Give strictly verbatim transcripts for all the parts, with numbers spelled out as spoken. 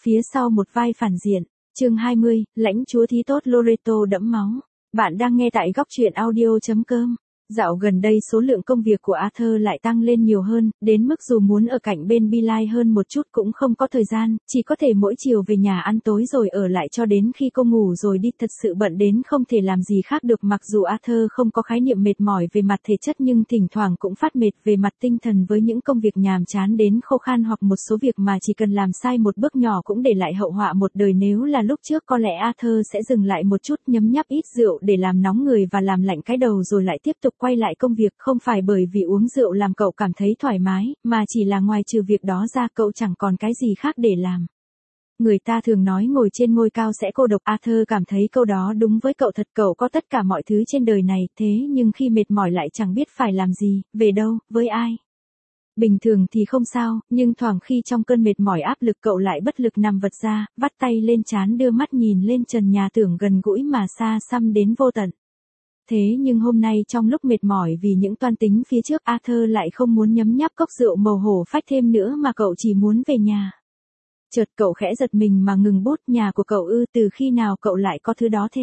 Phía sau một vai phản diện, chương hai mươi, lãnh chúa thí tốt Loreto đẫm máu. Bạn đang nghe tại góc truyện audio chấm com. Dạo gần đây số lượng công việc của Arthur lại tăng lên nhiều hơn, đến mức dù muốn ở cạnh bên Billy hơn một chút cũng không có thời gian, chỉ có thể mỗi chiều về nhà ăn tối rồi ở lại cho đến khi cô ngủ rồi đi, thật sự bận đến không thể làm gì khác được. Mặc dù Arthur không có khái niệm mệt mỏi về mặt thể chất nhưng thỉnh thoảng cũng phát mệt về mặt tinh thần với những công việc nhàm chán đến khô khan hoặc một số việc mà chỉ cần làm sai một bước nhỏ cũng để lại hậu họa một đời. Nếu là lúc trước có lẽ Arthur sẽ dừng lại một chút, nhấm nháp ít rượu để làm nóng người và làm lạnh cái đầu rồi lại tiếp tục quay lại công việc, không phải bởi vì uống rượu làm cậu cảm thấy thoải mái, mà chỉ là ngoài trừ việc đó ra cậu chẳng còn cái gì khác để làm. Người ta thường nói ngồi trên ngôi cao sẽ cô độc, Arthur cảm thấy câu đó đúng với cậu thật. Cậu có tất cả mọi thứ trên đời này, thế nhưng khi mệt mỏi lại chẳng biết phải làm gì, về đâu, với ai. Bình thường thì không sao, nhưng thoảng khi trong cơn mệt mỏi áp lực cậu lại bất lực nằm vật ra, vắt tay lên trán đưa mắt nhìn lên trần nhà tưởng gần gũi mà xa xăm đến vô tận. Thế nhưng hôm nay trong lúc mệt mỏi vì những toan tính phía trước, Arthur lại không muốn nhấm nháp cốc rượu màu hổ phách thêm nữa mà cậu chỉ muốn về nhà. Chợt cậu khẽ giật mình mà ngừng bút. Nhà của cậu ư? Từ khi nào cậu lại có thứ đó thế?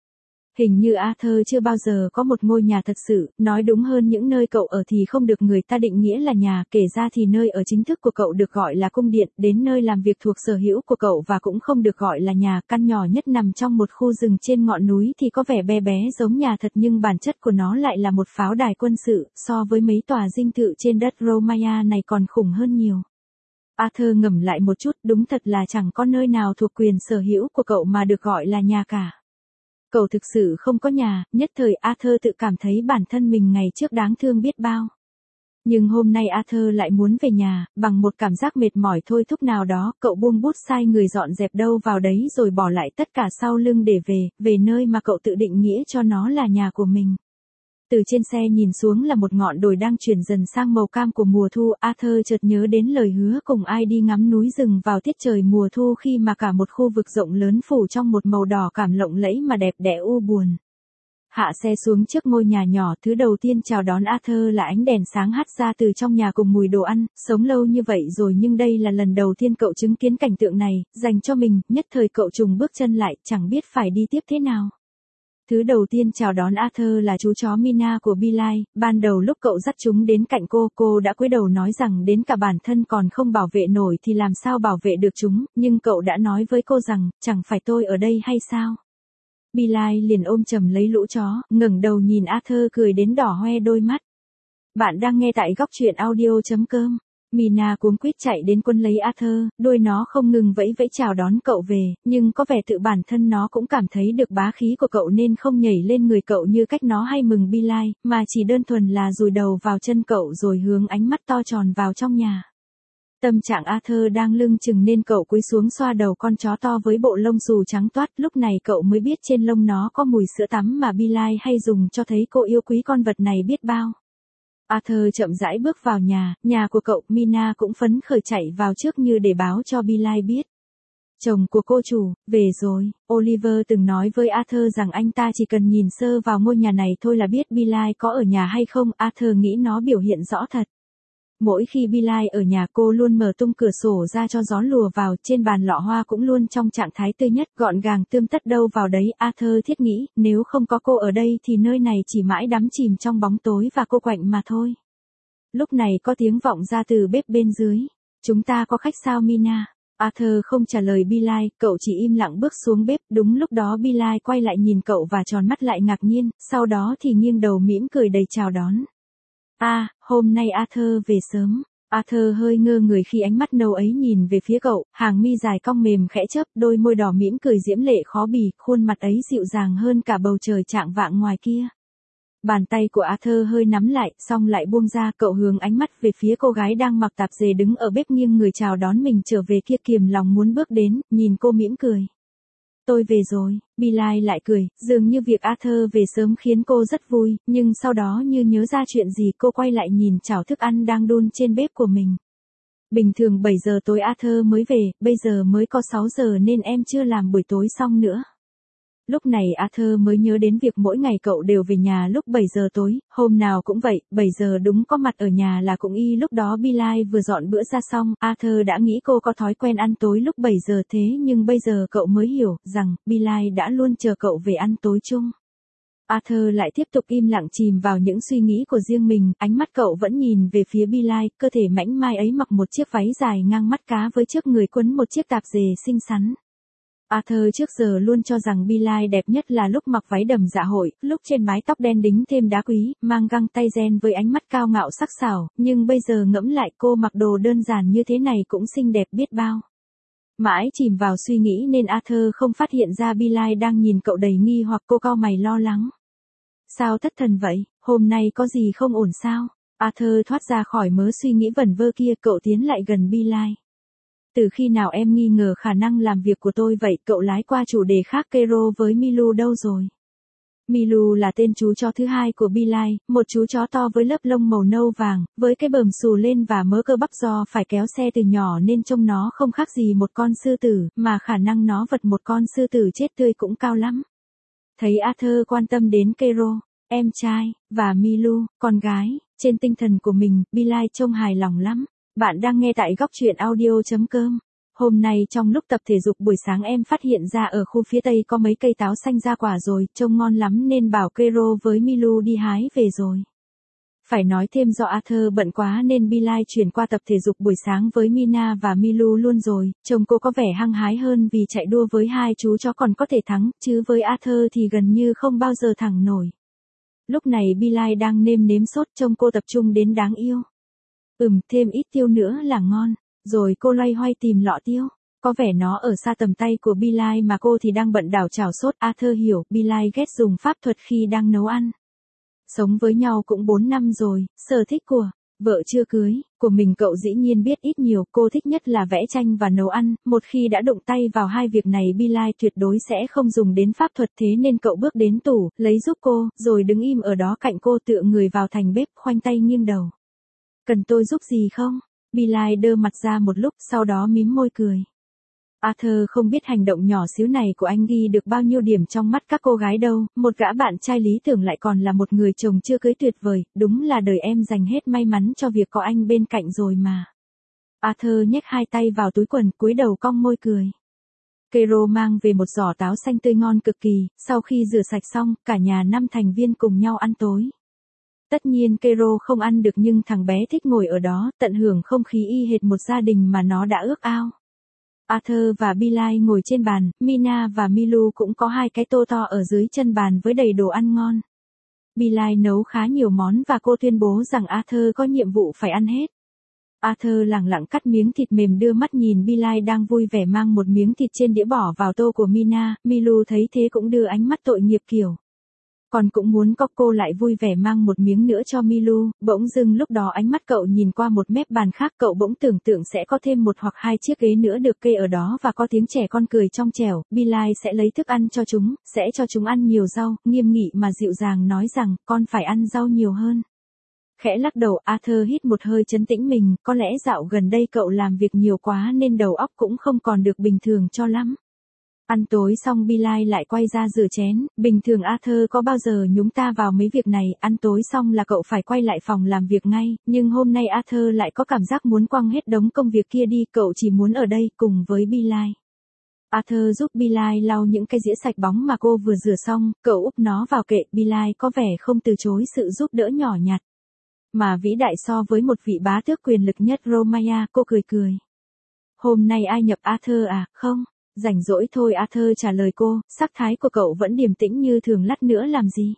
Hình như Arthur chưa bao giờ có một ngôi nhà thật sự, nói đúng hơn những nơi cậu ở thì không được người ta định nghĩa là nhà, kể ra thì nơi ở chính thức của cậu được gọi là cung điện, đến nơi làm việc thuộc sở hữu của cậu và cũng không được gọi là nhà. Căn nhỏ nhất nằm trong một khu rừng trên ngọn núi thì có vẻ bé bé giống nhà thật nhưng bản chất của nó lại là một pháo đài quân sự, so với mấy tòa dinh thự trên đất Romaya này còn khủng hơn nhiều. Arthur ngẫm lại một chút, đúng thật là chẳng có nơi nào thuộc quyền sở hữu của cậu mà được gọi là nhà cả. Cậu thực sự không có nhà, nhất thời Arthur tự cảm thấy bản thân mình ngày trước đáng thương biết bao. Nhưng hôm nay Arthur lại muốn về nhà, bằng một cảm giác mệt mỏi thôi thúc nào đó, cậu buông bút sai người dọn dẹp đâu vào đấy rồi bỏ lại tất cả sau lưng để về, về nơi mà cậu tự định nghĩa cho nó là nhà của mình. Từ trên xe nhìn xuống là một ngọn đồi đang chuyển dần sang màu cam của mùa thu. Arthur chợt nhớ đến lời hứa cùng ai đi ngắm núi rừng vào tiết trời mùa thu khi mà cả một khu vực rộng lớn phủ trong một màu đỏ cảm lộng lẫy mà đẹp đẽ u buồn. Hạ xe xuống trước ngôi nhà nhỏ, thứ đầu tiên chào đón Arthur là ánh đèn sáng hắt ra từ trong nhà cùng mùi đồ ăn. Sống lâu như vậy rồi nhưng đây là lần đầu tiên cậu chứng kiến cảnh tượng này, dành cho mình, nhất thời cậu trùng bước chân lại, chẳng biết phải đi tiếp thế nào. Thứ đầu tiên chào đón Arthur là chú chó Mina của Billy. Ban đầu lúc cậu dắt chúng đến cạnh cô, cô đã cúi đầu nói rằng đến cả bản thân còn không bảo vệ nổi thì làm sao bảo vệ được chúng, nhưng cậu đã nói với cô rằng, chẳng phải tôi ở đây hay sao? Billy liền ôm chầm lấy lũ chó, ngẩng đầu nhìn Arthur cười đến đỏ hoe đôi mắt. Bạn đang nghe tại góc truyện audio chấm com. Mina cuống quýt chạy đến quấn lấy Arthur, đuôi nó không ngừng vẫy vẫy chào đón cậu về, nhưng có vẻ tự bản thân nó cũng cảm thấy được bá khí của cậu nên không nhảy lên người cậu như cách nó hay mừng Billy, mà chỉ đơn thuần là dùi đầu vào chân cậu rồi hướng ánh mắt to tròn vào trong nhà. Tâm trạng Arthur đang lưng chừng nên cậu cúi xuống xoa đầu con chó to với bộ lông xù trắng toát. Lúc này cậu mới biết trên lông nó có mùi sữa tắm mà Billy hay dùng, cho thấy cô yêu quý con vật này biết bao. Arthur chậm rãi bước vào nhà, nhà của cậu. Mina cũng phấn khởi chạy vào trước như để báo cho Billy biết. Chồng của cô chủ, về rồi. Oliver từng nói với Arthur rằng anh ta chỉ cần nhìn sơ vào ngôi nhà này thôi là biết Billy có ở nhà hay không. Arthur nghĩ nó biểu hiện rõ thật. Mỗi khi Billy ở nhà cô luôn mở tung cửa sổ ra cho gió lùa vào, trên bàn lọ hoa cũng luôn trong trạng thái tươi nhất, gọn gàng tươm tất đâu vào đấy. Arthur thiết nghĩ, nếu không có cô ở đây thì nơi này chỉ mãi đắm chìm trong bóng tối và cô quạnh mà thôi. Lúc này có tiếng vọng ra từ bếp bên dưới. Chúng ta có khách sao Mina? Arthur không trả lời Billy, cậu chỉ im lặng bước xuống bếp. Đúng lúc đó Billy quay lại nhìn cậu và tròn mắt lại ngạc nhiên, sau đó thì nghiêng đầu mỉm cười đầy chào đón. À, hôm nay Arthur về sớm. Arthur hơi ngơ người khi ánh mắt nâu ấy nhìn về phía cậu, hàng mi dài cong mềm khẽ chớp, đôi môi đỏ mỉm cười diễm lệ khó bì, khuôn mặt ấy dịu dàng hơn cả bầu trời chạng vạng ngoài kia. Bàn tay của Arthur hơi nắm lại, xong lại buông ra, cậu hướng ánh mắt về phía cô gái đang mặc tạp dề đứng ở bếp nghiêng người chào đón mình trở về kia, kiềm lòng muốn bước đến, nhìn cô mỉm cười. Tôi về rồi. Billy lại cười, dường như việc Arthur về sớm khiến cô rất vui, nhưng sau đó như nhớ ra chuyện gì cô quay lại nhìn chảo thức ăn đang đun trên bếp của mình. Bình thường bảy giờ tối Arthur mới về, bây giờ mới có sáu giờ nên em chưa làm buổi tối xong nữa. Lúc này Arthur mới nhớ đến việc mỗi ngày cậu đều về nhà lúc bảy giờ tối, hôm nào cũng vậy, bảy giờ đúng có mặt ở nhà là cũng y lúc đó Billie vừa dọn bữa ra xong, Arthur đã nghĩ cô có thói quen ăn tối lúc bảy giờ thế nhưng bây giờ cậu mới hiểu rằng Billie đã luôn chờ cậu về ăn tối chung. Arthur lại tiếp tục im lặng chìm vào những suy nghĩ của riêng mình, ánh mắt cậu vẫn nhìn về phía Billie, cơ thể mảnh mai ấy mặc một chiếc váy dài ngang mắt cá với trước người quấn một chiếc tạp dề xinh xắn. Arthur trước giờ luôn cho rằng Billie đẹp nhất là lúc mặc váy đầm dạ hội, lúc trên mái tóc đen đính thêm đá quý, mang găng tay ren với ánh mắt cao ngạo sắc sảo, nhưng bây giờ ngẫm lại cô mặc đồ đơn giản như thế này cũng xinh đẹp biết bao. Mãi chìm vào suy nghĩ nên Arthur không phát hiện ra Billie đang nhìn cậu đầy nghi hoặc cô cau mày lo lắng. Sao thất thần vậy, hôm nay có gì không ổn sao? Arthur thoát ra khỏi mớ suy nghĩ vẩn vơ kia, cậu tiến lại gần Billie. Từ khi nào em nghi ngờ khả năng làm việc của tôi vậy? Cậu lái qua chủ đề khác. Kero với Milu đâu rồi? Milu là tên chú chó thứ hai của Billie, một chú chó to với lớp lông màu nâu vàng, với cái bờm xù lên và mớ cơ bắp do phải kéo xe từ nhỏ nên trông nó không khác gì một con sư tử, mà khả năng nó vật một con sư tử chết tươi cũng cao lắm. Thấy Arthur quan tâm đến Kero, em trai, và Milu, con gái, trên tinh thần của mình, Billie trông hài lòng lắm. Bạn đang nghe tại góc truyện audio chấm com. Hôm nay trong lúc tập thể dục buổi sáng em phát hiện ra ở khu phía tây có mấy cây táo xanh ra quả rồi, trông ngon lắm nên bảo Kero với Milu đi hái về rồi. Phải nói thêm do Arthur bận quá nên Billie chuyển qua tập thể dục buổi sáng với Mina và Milu luôn rồi, trông cô có vẻ hăng hái hơn vì chạy đua với hai chú chó còn có thể thắng, chứ với Arthur thì gần như không bao giờ thắng nổi. Lúc này Billie đang nêm nếm sốt, trông cô tập trung đến đáng yêu. Ừm, thêm ít tiêu nữa là ngon. Rồi cô loay hoay tìm lọ tiêu. Có vẻ nó ở xa tầm tay của Billie mà cô thì đang bận đảo chảo sốt. Arthur hiểu, Billie ghét dùng pháp thuật khi đang nấu ăn. Sống với nhau cũng bốn năm rồi, sở thích của vợ chưa cưới của mình cậu dĩ nhiên biết ít nhiều. Cô thích nhất là vẽ tranh và nấu ăn, một khi đã đụng tay vào hai việc này Billie tuyệt đối sẽ không dùng đến pháp thuật, thế nên cậu bước đến tủ, lấy giúp cô, rồi đứng im ở đó cạnh cô tựa người vào thành bếp, khoanh tay nghiêng đầu. Cần tôi giúp gì không? Billie đơ mặt ra một lúc, sau đó mím môi cười. Arthur không biết hành động nhỏ xíu này của anh ghi được bao nhiêu điểm trong mắt các cô gái đâu, một gã bạn trai lý tưởng lại còn là một người chồng chưa cưới tuyệt vời, đúng là đời em dành hết may mắn cho việc có anh bên cạnh rồi mà. Arthur nhét hai tay vào túi quần, cúi đầu cong môi cười. Kero mang về một giỏ táo xanh tươi ngon cực kỳ, sau khi rửa sạch xong, cả nhà năm thành viên cùng nhau ăn tối. Tất nhiên Kero không ăn được nhưng thằng bé thích ngồi ở đó, tận hưởng không khí y hệt một gia đình mà nó đã ước ao. Arthur và Billie ngồi trên bàn, Mina và Milu cũng có hai cái tô to ở dưới chân bàn với đầy đồ ăn ngon. Billie nấu khá nhiều món và cô tuyên bố rằng Arthur có nhiệm vụ phải ăn hết. Arthur lẳng lặng cắt miếng thịt mềm, đưa mắt nhìn Billie đang vui vẻ mang một miếng thịt trên đĩa bỏ vào tô của Mina. Milu thấy thế cũng đưa ánh mắt tội nghiệp kiểu. Còn cũng muốn có cô lại vui vẻ mang một miếng nữa cho Milu, bỗng dưng lúc đó ánh mắt cậu nhìn qua một mép bàn khác, cậu bỗng tưởng tượng sẽ có thêm một hoặc hai chiếc ghế nữa được kê ở đó và có tiếng trẻ con cười trong trẻo, Billie sẽ lấy thức ăn cho chúng, sẽ cho chúng ăn nhiều rau, nghiêm nghị mà dịu dàng nói rằng, con phải ăn rau nhiều hơn. Khẽ lắc đầu, Arthur hít một hơi trấn tĩnh mình, có lẽ dạo gần đây cậu làm việc nhiều quá nên đầu óc cũng không còn được bình thường cho lắm. Ăn tối xong Billie lại quay ra rửa chén, bình thường Arthur có bao giờ nhúng ta vào mấy việc này, ăn tối xong là cậu phải quay lại phòng làm việc ngay, nhưng hôm nay Arthur lại có cảm giác muốn quăng hết đống công việc kia đi, cậu chỉ muốn ở đây cùng với Billie. Arthur giúp Billie lau những cái dĩa sạch bóng mà cô vừa rửa xong, cậu úp nó vào kệ, Billie có vẻ không từ chối sự giúp đỡ nhỏ nhặt. Mà vĩ đại so với một vị bá tước quyền lực nhất Romaya, cô cười cười. Hôm nay ai nhập Arthur à, không? Rảnh rỗi thôi, Arthur trả lời cô, sắc thái của cậu vẫn điềm tĩnh như thường, lát nữa làm gì?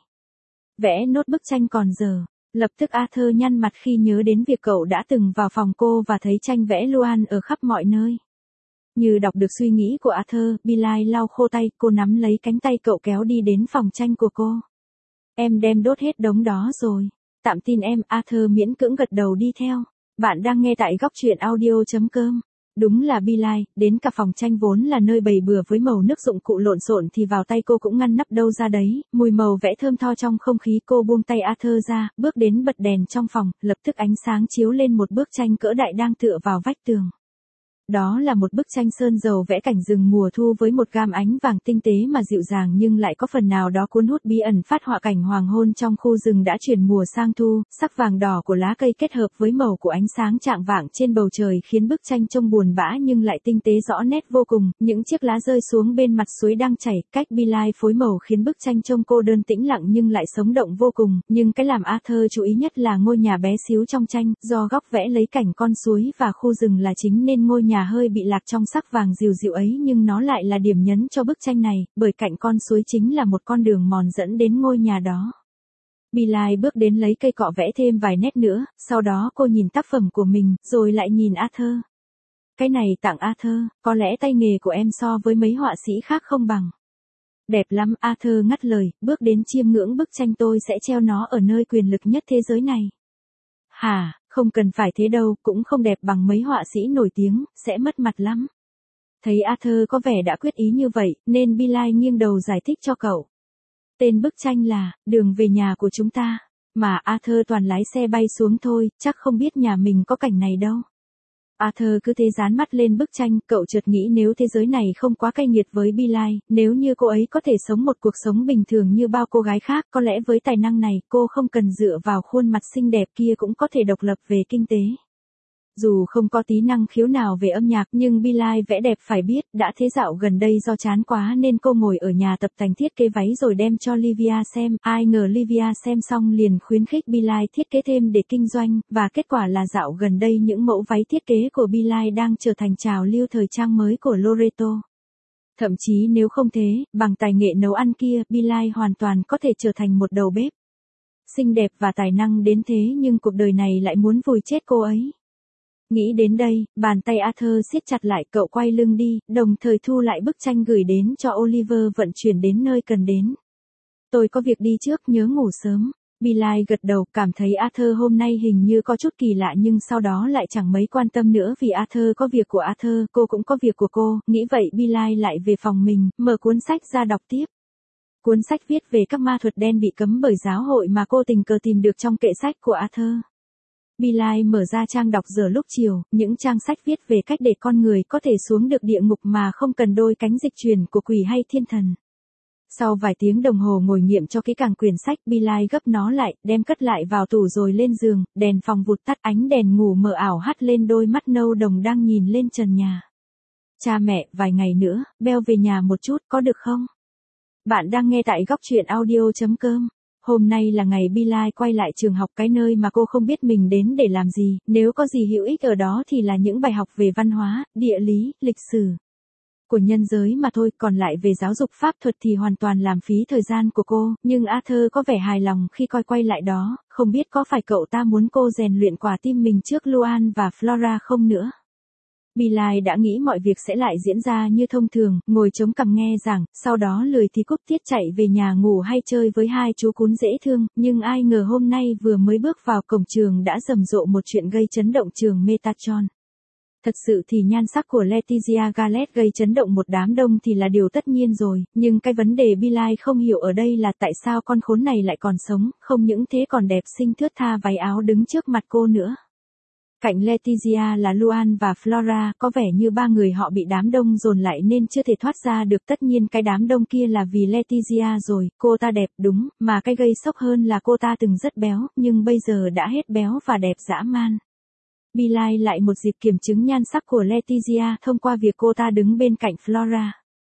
Vẽ nốt bức tranh còn giờ. Lập tức Arthur nhăn mặt khi nhớ đến việc cậu đã từng vào phòng cô và thấy tranh vẽ Luan ở khắp mọi nơi. Như đọc được suy nghĩ của Arthur, Billie lau khô tay, cô nắm lấy cánh tay cậu kéo đi đến phòng tranh của cô. Em đem đốt hết đống đó rồi. Tạm tin em, Arthur miễn cưỡng gật đầu đi theo. Bạn đang nghe tại góc truyện audio chấm com. Đúng là Billie, đến cả phòng tranh vốn là nơi bày bừa với màu nước dụng cụ lộn xộn thì vào tay cô cũng ngăn nắp đâu ra đấy, mùi màu vẽ thơm tho trong không khí. Cô buông tay Arthur ra, bước đến bật đèn trong phòng, lập tức ánh sáng chiếu lên một bức tranh cỡ đại đang tựa vào vách tường. Đó là một bức tranh sơn dầu vẽ cảnh rừng mùa thu với một gam ánh vàng tinh tế mà dịu dàng nhưng lại có phần nào đó cuốn hút bí ẩn, phát họa cảnh hoàng hôn trong khu rừng đã chuyển mùa sang thu, sắc vàng đỏ của lá cây kết hợp với màu của ánh sáng chạng vạng trên bầu trời khiến bức tranh trông buồn bã nhưng lại tinh tế rõ nét vô cùng. Những chiếc lá rơi xuống bên mặt suối đang chảy, cách Billie phối màu khiến bức tranh trông cô đơn tĩnh lặng nhưng lại sống động vô cùng, nhưng cái làm Arthur chú ý nhất là ngôi nhà bé xíu trong tranh, do góc vẽ lấy cảnh con suối và khu rừng là chính nên ngôi nhà hơi bị lạc trong sắc vàng dịu dịu ấy, nhưng nó lại là điểm nhấn cho bức tranh này, bởi cạnh con suối chính là một con đường mòn dẫn đến ngôi nhà đó. Billie bước đến lấy cây cọ vẽ thêm vài nét nữa, sau đó cô nhìn tác phẩm của mình, rồi lại nhìn Arthur. Cái này tặng Arthur, có lẽ tay nghề của em so với mấy họa sĩ khác không bằng. Đẹp lắm, Arthur ngắt lời, bước đến chiêm ngưỡng bức tranh, tôi sẽ treo nó ở nơi quyền lực nhất thế giới này. Hả, không cần phải thế đâu, cũng không đẹp bằng mấy họa sĩ nổi tiếng, sẽ mất mặt lắm. Thấy Arthur có vẻ đã quyết ý như vậy, nên Billie nghiêng đầu giải thích cho cậu. Tên bức tranh là, Đường về nhà của chúng ta, mà Arthur toàn lái xe bay xuống thôi, chắc không biết nhà mình có cảnh này đâu. Arthur cứ thế dán mắt lên bức tranh, cậu chợt nghĩ nếu thế giới này không quá cay nghiệt với Billie, nếu như cô ấy có thể sống một cuộc sống bình thường như bao cô gái khác, có lẽ với tài năng này, cô không cần dựa vào khuôn mặt xinh đẹp kia cũng có thể độc lập về kinh tế. Dù không có tí năng khiếu nào về âm nhạc nhưng Billie vẽ đẹp phải biết, đã thế dạo gần đây do chán quá nên cô ngồi ở nhà tập tành thiết kế váy rồi đem cho Livia xem, ai ngờ Livia xem xong liền khuyến khích Billie thiết kế thêm để kinh doanh, và kết quả là dạo gần đây những mẫu váy thiết kế của Billie đang trở thành trào lưu thời trang mới của Loreto. Thậm chí nếu không thế, bằng tài nghệ nấu ăn kia, Billie hoàn toàn có thể trở thành một đầu bếp. Xinh đẹp và tài năng đến thế nhưng cuộc đời này lại muốn vùi chết cô ấy. Nghĩ đến đây, bàn tay Arthur siết chặt lại, cậu quay lưng đi, đồng thời thu lại bức tranh gửi đến cho Oliver vận chuyển đến nơi cần đến. Tôi có việc đi trước, nhớ ngủ sớm. Billie gật đầu, cảm thấy Arthur hôm nay hình như có chút kỳ lạ nhưng sau đó lại chẳng mấy quan tâm nữa vì Arthur có việc của Arthur, cô cũng có việc của cô, nghĩ vậy Billie lại về phòng mình, mở cuốn sách ra đọc tiếp. Cuốn sách viết về các ma thuật đen bị cấm bởi giáo hội mà cô tình cờ tìm được trong kệ sách của Arthur. Billie mở ra trang đọc giờ lúc chiều, những trang sách viết về cách để con người có thể xuống được địa ngục mà không cần đôi cánh dịch chuyển của quỷ hay thiên thần. Sau vài tiếng đồng hồ ngồi nghiệm cho kỹ càng quyển sách, Billie gấp nó lại, đem cất lại vào tủ rồi lên giường, đèn phòng vụt tắt, ánh đèn ngủ mờ ảo hắt lên đôi mắt nâu đồng đang nhìn lên trần nhà. Cha mẹ, vài ngày nữa, Belle về nhà một chút, có được không? Bạn đang nghe tại góc truyện audio chấm com. Hôm nay là ngày Billie quay lại trường học, cái nơi mà cô không biết mình đến để làm gì, nếu có gì hữu ích ở đó thì là những bài học về văn hóa, địa lý, lịch sử của nhân giới mà thôi, còn lại về giáo dục pháp thuật thì hoàn toàn làm phí thời gian của cô, nhưng Arthur có vẻ hài lòng khi coi quay lại đó, không biết có phải cậu ta muốn cô rèn luyện quả tim mình trước Luan và Flora không nữa. Billie đã nghĩ mọi việc sẽ lại diễn ra như thông thường, ngồi chống cằm nghe giảng, sau đó lười thì cúp tiết chạy về nhà ngủ hay chơi với hai chú cún dễ thương, nhưng ai ngờ hôm nay vừa mới bước vào cổng trường đã rầm rộ một chuyện gây chấn động trường Metatron. Thật sự thì nhan sắc của Letizia Gallet gây chấn động một đám đông thì là điều tất nhiên rồi, nhưng cái vấn đề Billie không hiểu ở đây là tại sao con khốn này lại còn sống, không những thế còn đẹp xinh thướt tha váy áo đứng trước mặt cô nữa. Cạnh Letizia là Luan và Flora, có vẻ như ba người họ bị đám đông dồn lại nên chưa thể thoát ra được, tất nhiên cái đám đông kia là vì Letizia rồi, cô ta đẹp đúng, mà cái gây sốc hơn là cô ta từng rất béo, nhưng bây giờ đã hết béo và đẹp dã man. Billie lại một dịp kiểm chứng nhan sắc của Letizia thông qua việc cô ta đứng bên cạnh Flora.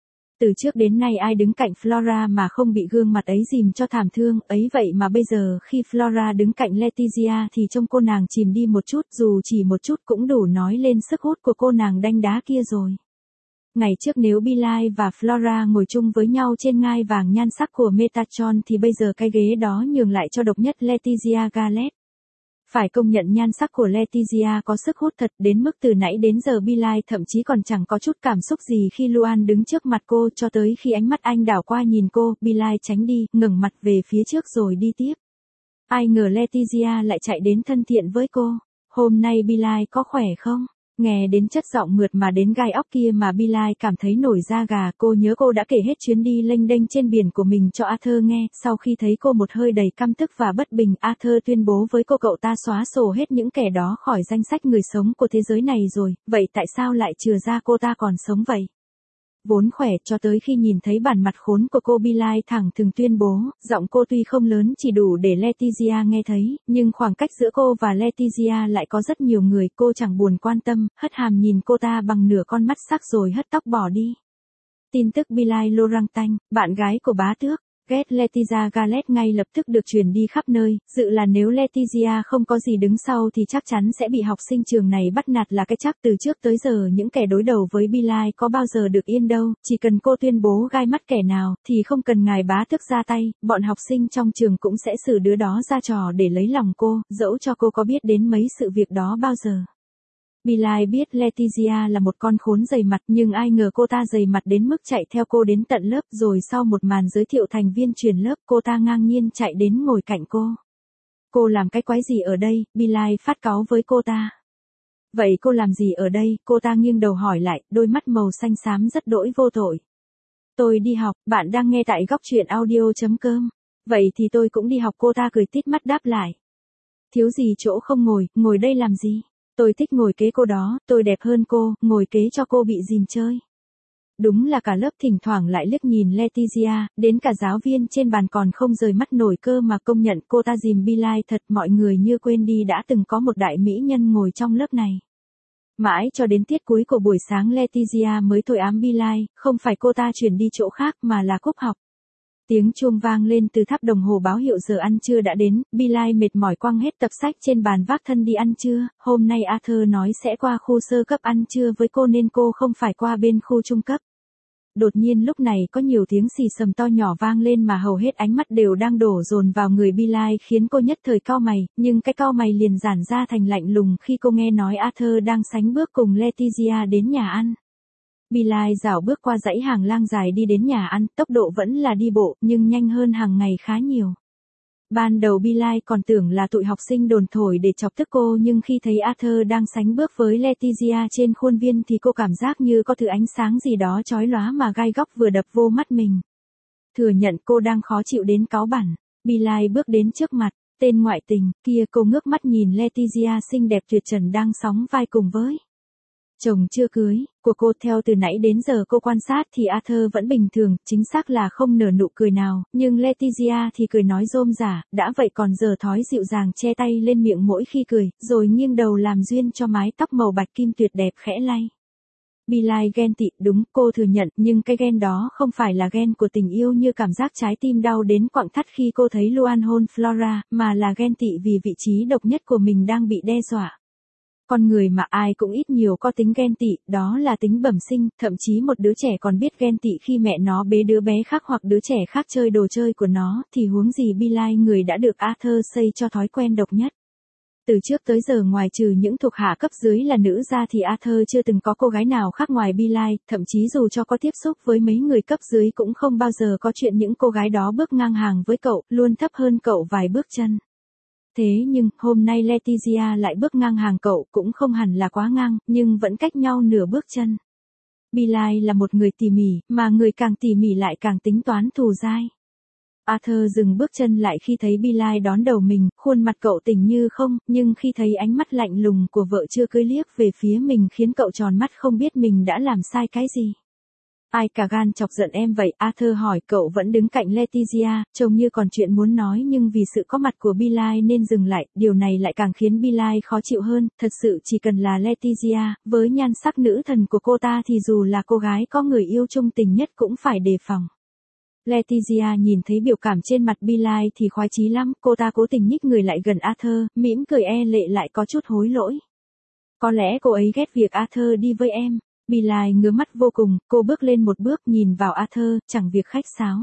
Từ trước đến nay ai đứng cạnh Flora mà không bị gương mặt ấy dìm cho thảm thương, ấy vậy mà bây giờ khi Flora đứng cạnh Letizia thì trông cô nàng chìm đi một chút, dù chỉ một chút cũng đủ nói lên sức hút của cô nàng đanh đá kia rồi. Ngày trước nếu Billie và Flora ngồi chung với nhau trên ngai vàng nhan sắc của Metatron thì bây giờ cái ghế đó nhường lại cho độc nhất Letizia Gallet. Phải công nhận nhan sắc của Letizia có sức hút thật, đến mức từ nãy đến giờ Billie thậm chí còn chẳng có chút cảm xúc gì khi Luan đứng trước mặt cô, cho tới khi ánh mắt anh đảo qua nhìn cô, Billie tránh đi, ngẩng mặt về phía trước rồi đi tiếp. Ai ngờ Letizia lại chạy đến thân thiện với cô. Hôm nay Billie có khỏe không? Nghe đến chất giọng mượt mà đến gai óc kia mà Billie cảm thấy nổi da gà. Cô nhớ cô đã kể hết chuyến đi lênh đênh trên biển của mình cho Arthur nghe. Sau khi thấy cô một hơi đầy căm tức và bất bình, Arthur tuyên bố với cô cậu ta xóa sổ hết những kẻ đó khỏi danh sách người sống của thế giới này rồi. Vậy tại sao lại chừa ra cô ta còn sống vậy? Vốn khỏe cho tới khi nhìn thấy bản mặt khốn của cô, Billie thẳng thừng tuyên bố. Giọng cô tuy không lớn chỉ đủ để Letizia nghe thấy, nhưng khoảng cách giữa cô và Letizia lại có rất nhiều người. Cô chẳng buồn quan tâm, hất hàm nhìn cô ta bằng nửa con mắt sắc rồi hất tóc bỏ đi. Tin tức Billie Laurentin, bạn gái của bá tước, ghét Letizia Gallet ngay lập tức được truyền đi khắp nơi, dự là nếu Letizia không có gì đứng sau thì chắc chắn sẽ bị học sinh trường này bắt nạt là cái chắc. Từ trước tới giờ những kẻ đối đầu với Billie có bao giờ được yên đâu, chỉ cần cô tuyên bố gai mắt kẻ nào thì không cần ngài bá tước ra tay, bọn học sinh trong trường cũng sẽ xử đứa đó ra trò để lấy lòng cô, dẫu cho cô có biết đến mấy sự việc đó bao giờ. Billie biết Letizia là một con khốn dày mặt, nhưng ai ngờ cô ta dày mặt đến mức chạy theo cô đến tận lớp, rồi sau một màn giới thiệu thành viên truyền lớp, cô ta ngang nhiên chạy đến ngồi cạnh cô. Cô làm cái quái gì ở đây? Billie phát cáu với cô ta. Vậy cô làm gì ở đây? Cô ta nghiêng đầu hỏi lại, đôi mắt màu xanh xám rất đỗi vô tội. Tôi đi học, bạn đang nghe tại góc truyện audio chấm com. Vậy thì tôi cũng đi học, cô ta cười tít mắt đáp lại. Thiếu gì chỗ không ngồi, ngồi đây làm gì? Tôi thích ngồi kế cô đó, tôi đẹp hơn cô, ngồi kế cho cô bị dìm chơi. Đúng là cả lớp thỉnh thoảng lại liếc nhìn Letizia, đến cả giáo viên trên bàn còn không rời mắt nổi cơ mà công nhận cô ta dìm Billie thật. Mọi người như quên đi đã từng có một đại mỹ nhân ngồi trong lớp này. Mãi cho đến tiết cuối của buổi sáng Letizia mới thôi ám Billie, không phải cô ta chuyển đi chỗ khác mà là cúp học. Tiếng chuông vang lên từ tháp đồng hồ báo hiệu giờ ăn trưa đã đến. Billie mệt mỏi quăng hết tập sách trên bàn vác thân đi ăn trưa. Hôm nay Arthur nói sẽ qua khu sơ cấp ăn trưa với cô nên cô không phải qua bên khu trung cấp. Đột nhiên lúc này có nhiều tiếng xì xầm to nhỏ vang lên mà hầu hết ánh mắt đều đang đổ dồn vào người Billie, khiến cô nhất thời cau mày, nhưng cái cau mày liền giãn ra thành lạnh lùng khi cô nghe nói Arthur đang sánh bước cùng Letizia đến nhà ăn. Billie dạo bước qua dãy hàng lang dài đi đến nhà ăn, tốc độ vẫn là đi bộ, nhưng nhanh hơn hàng ngày khá nhiều. Ban đầu Billie còn tưởng là tụi học sinh đồn thổi để chọc tức cô, nhưng khi thấy Arthur đang sánh bước với Letizia trên khuôn viên thì cô cảm giác như có thứ ánh sáng gì đó chói lóa mà gai góc vừa đập vô mắt mình. Thừa nhận cô đang khó chịu đến cáu bẳn. Billie bước đến trước mặt, tên ngoại tình, kia cô ngước mắt nhìn Letizia xinh đẹp tuyệt trần đang sóng vai cùng với chồng chưa cưới của cô. Theo từ nãy đến giờ cô quan sát thì Arthur vẫn bình thường, chính xác là không nở nụ cười nào, nhưng Letizia thì cười nói rôm rả, đã vậy còn giờ thói dịu dàng che tay lên miệng mỗi khi cười, rồi nghiêng đầu làm duyên cho mái tóc màu bạch kim tuyệt đẹp khẽ lay. Billie ghen tị, đúng, cô thừa nhận, nhưng cái ghen đó không phải là ghen của tình yêu như cảm giác trái tim đau đến quặn thắt khi cô thấy Luan hôn Flora, mà là ghen tị vì vị trí độc nhất của mình đang bị đe dọa. Con người mà ai cũng ít nhiều có tính ghen tị, đó là tính bẩm sinh, thậm chí một đứa trẻ còn biết ghen tị khi mẹ nó bế đứa bé khác hoặc đứa trẻ khác chơi đồ chơi của nó, thì huống gì Billie, người đã được Arthur xây cho thói quen độc nhất. Từ trước tới giờ ngoài trừ những thuộc hạ cấp dưới là nữ ra thì Arthur chưa từng có cô gái nào khác ngoài Billie, thậm chí dù cho có tiếp xúc với mấy người cấp dưới cũng không bao giờ có chuyện những cô gái đó bước ngang hàng với cậu, luôn thấp hơn cậu vài bước chân. Thế nhưng, hôm nay Letizia lại bước ngang hàng cậu, cũng không hẳn là quá ngang, nhưng vẫn cách nhau nửa bước chân. Billie là một người tỉ mỉ, mà người càng tỉ mỉ lại càng tính toán thù dai. Arthur dừng bước chân lại khi thấy Billie đón đầu mình, khuôn mặt cậu tỉnh như không, nhưng khi thấy ánh mắt lạnh lùng của vợ chưa cưới liếc về phía mình khiến cậu tròn mắt không biết mình đã làm sai cái gì. Ai cả gan chọc giận em vậy? Arthur hỏi. Cậu vẫn đứng cạnh Letizia, trông như còn chuyện muốn nói nhưng vì sự có mặt của Billie nên dừng lại, điều này lại càng khiến Billie khó chịu hơn, thật sự chỉ cần là Letizia, với nhan sắc nữ thần của cô ta thì dù là cô gái có người yêu trung tình nhất cũng phải đề phòng. Letizia nhìn thấy biểu cảm trên mặt Billie thì khoái chí lắm, cô ta cố tình nhích người lại gần Arthur, mỉm cười e lệ lại có chút hối lỗi. Có lẽ cô ấy ghét việc Arthur đi với em. Billie ngứa mắt vô cùng, cô bước lên một bước nhìn vào Arthur, chẳng việc khách sáo.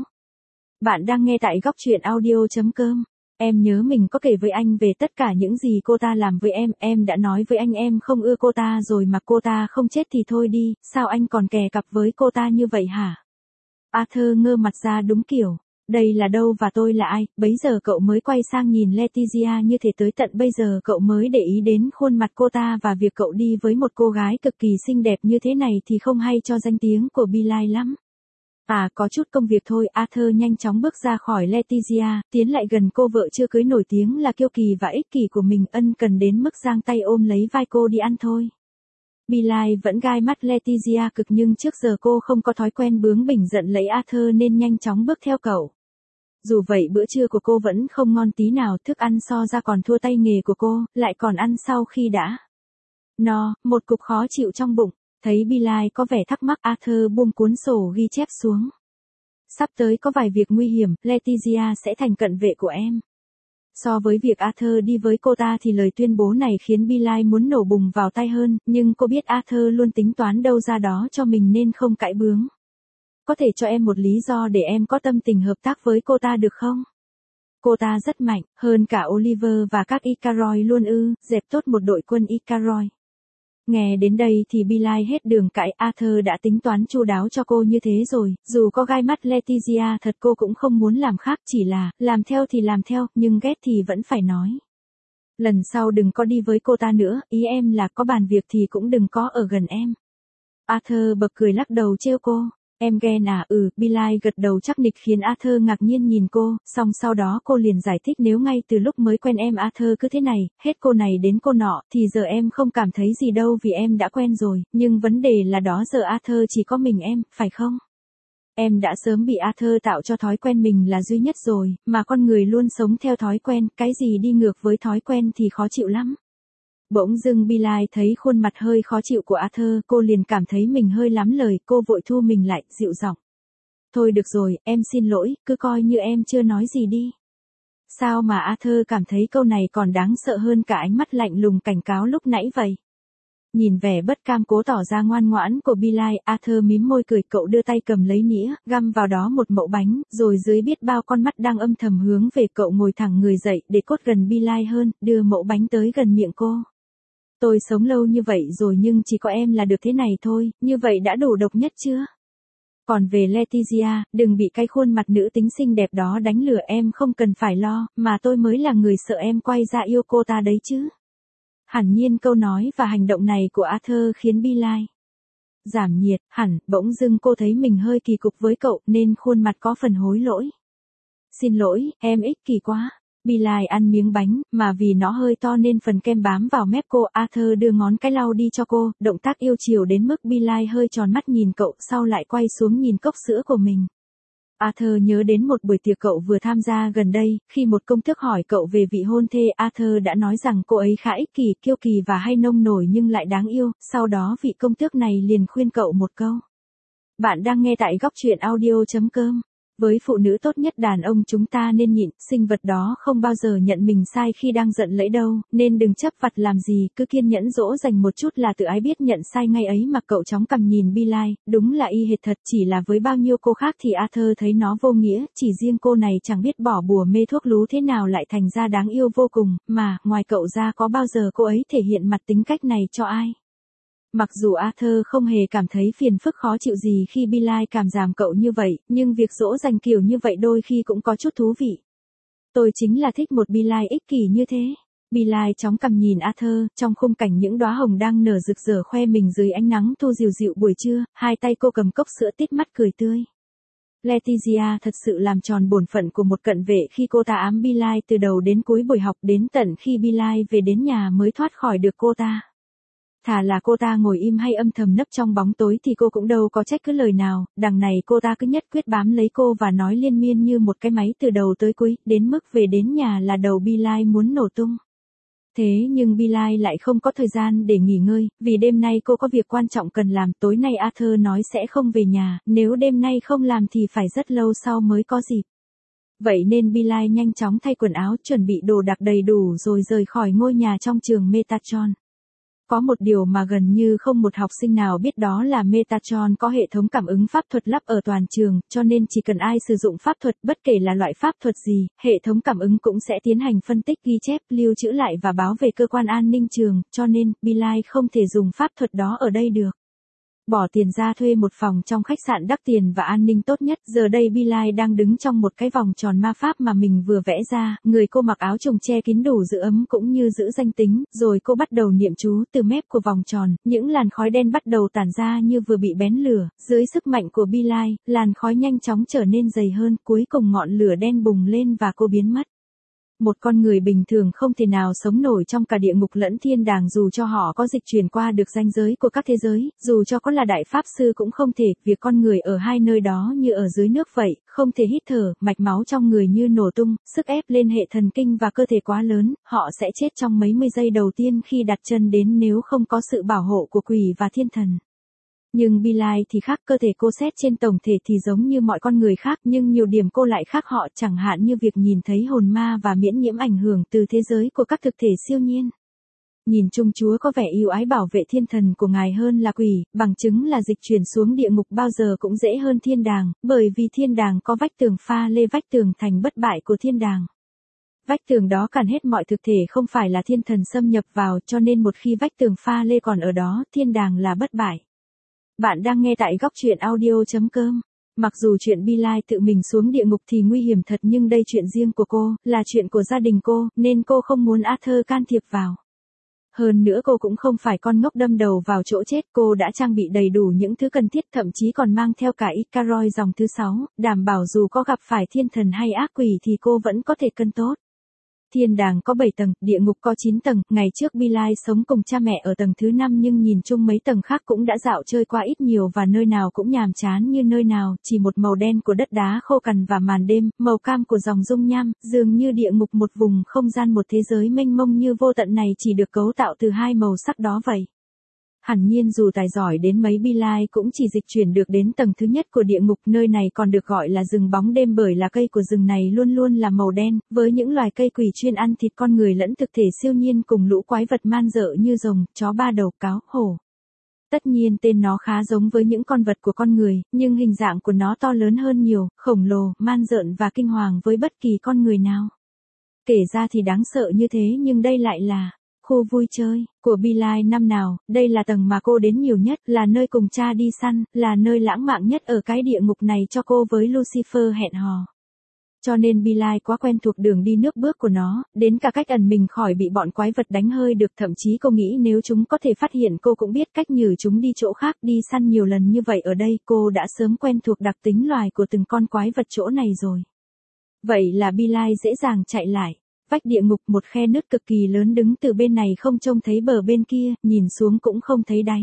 Bạn đang nghe tại góc truyện audio chấm com. Em nhớ mình có kể với anh về tất cả những gì cô ta làm với em, em đã nói với anh em không ưa cô ta rồi mà cô ta không chết thì thôi đi, sao anh còn kè cặp với cô ta như vậy hả? Arthur ngơ mặt ra đúng kiểu. đây là đâu và tôi là ai, bấy giờ cậu mới quay sang nhìn Letizia như thể tới tận bây giờ cậu mới để ý đến khuôn mặt cô ta và việc cậu đi với một cô gái cực kỳ xinh đẹp như thế này thì không hay cho danh tiếng của Billie lắm. À có chút công việc thôi, Arthur nhanh chóng bước ra khỏi Letizia, tiến lại gần cô vợ chưa cưới nổi tiếng là kiêu kỳ và ích kỷ của mình, ân cần đến mức giang tay ôm lấy vai cô đi ăn thôi. Billie vẫn gai mắt Letizia cực nhưng trước giờ cô không có thói quen bướng bỉnh giận lấy Arthur nên nhanh chóng bước theo cậu. Dù vậy bữa trưa của cô vẫn không ngon tí nào, thức ăn so ra còn thua tay nghề của cô, lại còn ăn sau khi đã no, một cục khó chịu trong bụng. Thấy Billie có vẻ thắc mắc, Arthur buông cuốn sổ ghi chép xuống. Sắp tới có vài việc nguy hiểm, Letizia sẽ thành cận vệ của em. So với việc Arthur đi với cô ta thì lời tuyên bố này khiến Billie muốn nổ bùng vào tay hơn, nhưng cô biết Arthur luôn tính toán đâu ra đó cho mình nên không cãi bướng. Có thể cho em một lý do để em có tâm tình hợp tác với cô ta được không? Cô ta rất mạnh, hơn cả Oliver và các Icaroy luôn ư, dẹp tốt một đội quân Icaroy. Nghe đến đây thì Billie hết đường cãi, Arthur đã tính toán chu đáo cho cô như thế rồi, dù có gai mắt Letizia thật cô cũng không muốn làm khác, chỉ là, làm theo thì làm theo, nhưng ghét thì vẫn phải nói. Lần sau đừng có đi với cô ta nữa, ý em là có bàn việc thì cũng đừng có ở gần em. Arthur bật cười lắc đầu trêu cô. Em ghen à? Ừ, Billie gật đầu chắc nịch khiến Arthur ngạc nhiên nhìn cô, xong sau đó cô liền giải thích nếu ngay từ lúc mới quen em Arthur cứ thế này, hết cô này đến cô nọ, thì giờ em không cảm thấy gì đâu vì em đã quen rồi, nhưng vấn đề là đó giờ Arthur chỉ có mình em, phải không? Em đã sớm bị Arthur tạo cho thói quen mình là duy nhất rồi, mà con người luôn sống theo thói quen, cái gì đi ngược với thói quen thì khó chịu lắm. Bỗng dưng Billie thấy khuôn mặt hơi khó chịu của Arthur, cô liền cảm thấy mình hơi lắm lời, cô vội thu mình lại, dịu giọng. Thôi được rồi, em xin lỗi, cứ coi như em chưa nói gì đi. Sao mà Arthur cảm thấy câu này còn đáng sợ hơn cả ánh mắt lạnh lùng cảnh cáo lúc nãy vậy? Nhìn vẻ bất cam cố tỏ ra ngoan ngoãn của Billie, Arthur mím môi cười, cậu đưa tay cầm lấy nĩa, găm vào đó một mẩu bánh, rồi dưới biết bao con mắt đang âm thầm hướng về cậu ngồi thẳng người dậy để cốt gần Billie hơn, đưa mẩu bánh tới gần miệng cô. Tôi sống lâu như vậy rồi nhưng chỉ có em là được thế này thôi, như vậy đã đủ độc nhất chưa? Còn về Letizia, đừng bị cái khuôn mặt nữ tính xinh đẹp đó đánh lừa, em không cần phải lo, mà tôi mới là người sợ em quay ra yêu cô ta đấy chứ. Hẳn nhiên câu nói và hành động này của Arthur khiến Billie giảm nhiệt hẳn, bỗng dưng cô thấy mình hơi kỳ cục với cậu nên khuôn mặt có phần hối lỗi. Xin lỗi, em ích kỷ quá. Billie ăn miếng bánh, mà vì nó hơi to nên phần kem bám vào mép cô, Arthur đưa ngón cái lau đi cho cô, động tác yêu chiều đến mức Billie hơi tròn mắt nhìn cậu, sau lại quay xuống nhìn cốc sữa của mình. Arthur nhớ đến một buổi tiệc cậu vừa tham gia gần đây, khi một công tước hỏi cậu về vị hôn thê, Arthur đã nói rằng cô ấy khá ích kỷ, kiêu kỳ và hay nông nổi nhưng lại đáng yêu, sau đó vị công tước này liền khuyên cậu một câu. Bạn đang nghe tại góc truyện audio chấm com. Với phụ nữ tốt nhất đàn ông chúng ta nên nhịn, sinh vật đó không bao giờ nhận mình sai khi đang giận lẫy đâu, nên đừng chấp vặt làm gì, cứ kiên nhẫn dỗ dành một chút là tự ái biết nhận sai ngay ấy mà. Cậu chóng cằm nhìn Billie, đúng là y hệt thật, chỉ là với bao nhiêu cô khác thì Arthur thấy nó vô nghĩa, chỉ riêng cô này chẳng biết bỏ bùa mê thuốc lú thế nào lại thành ra đáng yêu vô cùng, mà, ngoài cậu ra có bao giờ cô ấy thể hiện mặt tính cách này cho ai? Mặc dù Arthur không hề cảm thấy phiền phức khó chịu gì khi Billie cảm giảm cậu như vậy, nhưng việc dỗ dành kiểu như vậy đôi khi cũng có chút thú vị. Tôi chính là thích một Billie ích kỷ như thế. Billie chóng cằm nhìn Arthur, trong khung cảnh những đóa hồng đang nở rực rỡ khoe mình dưới ánh nắng thu dịu dịu buổi trưa, hai tay cô cầm cốc sữa tít mắt cười tươi. Letizia thật sự làm tròn bổn phận của một cận vệ khi cô ta ám Billie từ đầu đến cuối buổi học, đến tận khi Billie về đến nhà mới thoát khỏi được cô ta. Thà là cô ta ngồi im hay âm thầm nấp trong bóng tối thì cô cũng đâu có trách cứ lời nào, đằng này cô ta cứ nhất quyết bám lấy cô và nói liên miên như một cái máy từ đầu tới cuối, đến mức về đến nhà là đầu Billie muốn nổ tung. Thế nhưng Billie lại không có thời gian để nghỉ ngơi, vì đêm nay cô có việc quan trọng cần làm, tối nay Arthur nói sẽ không về nhà, nếu đêm nay không làm thì phải rất lâu sau mới có dịp. Vậy nên Billie nhanh chóng thay quần áo, chuẩn bị đồ đạc đầy đủ rồi rời khỏi ngôi nhà trong trường Metatron. Có một điều mà gần như không một học sinh nào biết, đó là Metatron có hệ thống cảm ứng pháp thuật lắp ở toàn trường, cho nên chỉ cần ai sử dụng pháp thuật, bất kể là loại pháp thuật gì, hệ thống cảm ứng cũng sẽ tiến hành phân tích, ghi chép, lưu trữ lại và báo về cơ quan an ninh trường, cho nên Billie không thể dùng pháp thuật đó ở đây được. bỏ tiền ra thuê một phòng trong khách sạn đắt tiền và an ninh tốt nhất. Giờ đây Billie đang đứng trong một cái vòng tròn ma pháp mà mình vừa vẽ ra, người cô mặc áo trùng che kín đủ giữ ấm cũng như giữ danh tính, rồi cô bắt đầu niệm chú. Từ mép của vòng tròn, những làn khói đen bắt đầu tản ra như vừa bị bén lửa, dưới sức mạnh của Billie, làn khói nhanh chóng trở nên dày hơn, cuối cùng ngọn lửa đen bùng lên và cô biến mất. Một con người bình thường không thể nào sống nổi trong cả địa ngục lẫn thiên đàng dù cho họ có dịch chuyển qua được ranh giới của các thế giới, dù cho có là đại pháp sư cũng không thể, việc con người ở hai nơi đó như ở dưới nước vậy, không thể hít thở, mạch máu trong người như nổ tung, sức ép lên hệ thần kinh và cơ thể quá lớn, họ sẽ chết trong mấy mươi giây đầu tiên khi đặt chân đến nếu không có sự bảo hộ của quỷ và thiên thần. Nhưng Billie thì khác, cơ thể cô xét trên tổng thể thì giống như mọi con người khác nhưng nhiều điểm cô lại khác họ, chẳng hạn như việc nhìn thấy hồn ma và miễn nhiễm ảnh hưởng từ thế giới của các thực thể siêu nhiên. Nhìn chung Chúa có vẻ yêu ái bảo vệ thiên thần của Ngài hơn là quỷ, bằng chứng là dịch chuyển xuống địa ngục bao giờ cũng dễ hơn thiên đàng, bởi vì thiên đàng có vách tường pha lê vách tường thành bất bại của thiên đàng. Vách tường đó cản hết mọi thực thể không phải là thiên thần xâm nhập vào, cho nên một khi vách tường pha lê còn ở đó, thiên đàng là bất bại. Bạn đang nghe tại góc truyện audio chấm com. Mặc dù chuyện Billie tự mình xuống địa ngục thì nguy hiểm thật nhưng đây chuyện riêng của cô, là chuyện của gia đình cô, nên cô không muốn Arthur can thiệp vào. Hơn nữa cô cũng không phải con ngốc đâm đầu vào chỗ chết, cô đã trang bị đầy đủ những thứ cần thiết, thậm chí còn mang theo cả Icaroi dòng thứ sáu, đảm bảo dù có gặp phải thiên thần hay ác quỷ thì cô vẫn có thể cân tốt. Thiên đàng có bảy tầng, địa ngục có chín tầng, ngày trước Billie sống cùng cha mẹ ở tầng thứ năm nhưng nhìn chung mấy tầng khác cũng đã dạo chơi qua ít nhiều và nơi nào cũng nhàm chán như nơi nào, chỉ một màu đen của đất đá khô cằn và màn đêm, màu cam của dòng dung nham, dường như địa ngục một vùng không gian, một thế giới mênh mông như vô tận này chỉ được cấu tạo từ hai màu sắc đó vậy. Hẳn nhiên dù tài giỏi đến mấy Billie cũng chỉ dịch chuyển được đến tầng thứ nhất của địa ngục, nơi này còn được gọi là rừng bóng đêm bởi là cây của rừng này luôn luôn là màu đen, với những loài cây quỷ chuyên ăn thịt con người lẫn thực thể siêu nhiên cùng lũ quái vật man dợ như rồng, chó ba đầu, cáo, hổ. Tất nhiên tên nó khá giống với những con vật của con người, nhưng hình dạng của nó to lớn hơn nhiều, khổng lồ, man dợn và kinh hoàng với bất kỳ con người nào. Kể ra thì đáng sợ như thế nhưng đây lại là khu vui chơi của Billie năm nào, đây là tầng mà cô đến nhiều nhất, là nơi cùng cha đi săn, là nơi lãng mạn nhất ở cái địa ngục này cho cô với Lucifer hẹn hò. Cho nên Billie quá quen thuộc đường đi nước bước của nó, đến cả cách ẩn mình khỏi bị bọn quái vật đánh hơi được, thậm chí cô nghĩ nếu chúng có thể phát hiện cô cũng biết cách nhử chúng đi chỗ khác, đi săn nhiều lần như vậy ở đây, cô đã sớm quen thuộc đặc tính loài của từng con quái vật chỗ này rồi. Vậy là Billie dễ dàng chạy lại. Vách địa ngục, một khe nứt cực kỳ lớn, đứng từ bên này không trông thấy bờ bên kia, nhìn xuống cũng không thấy đáy.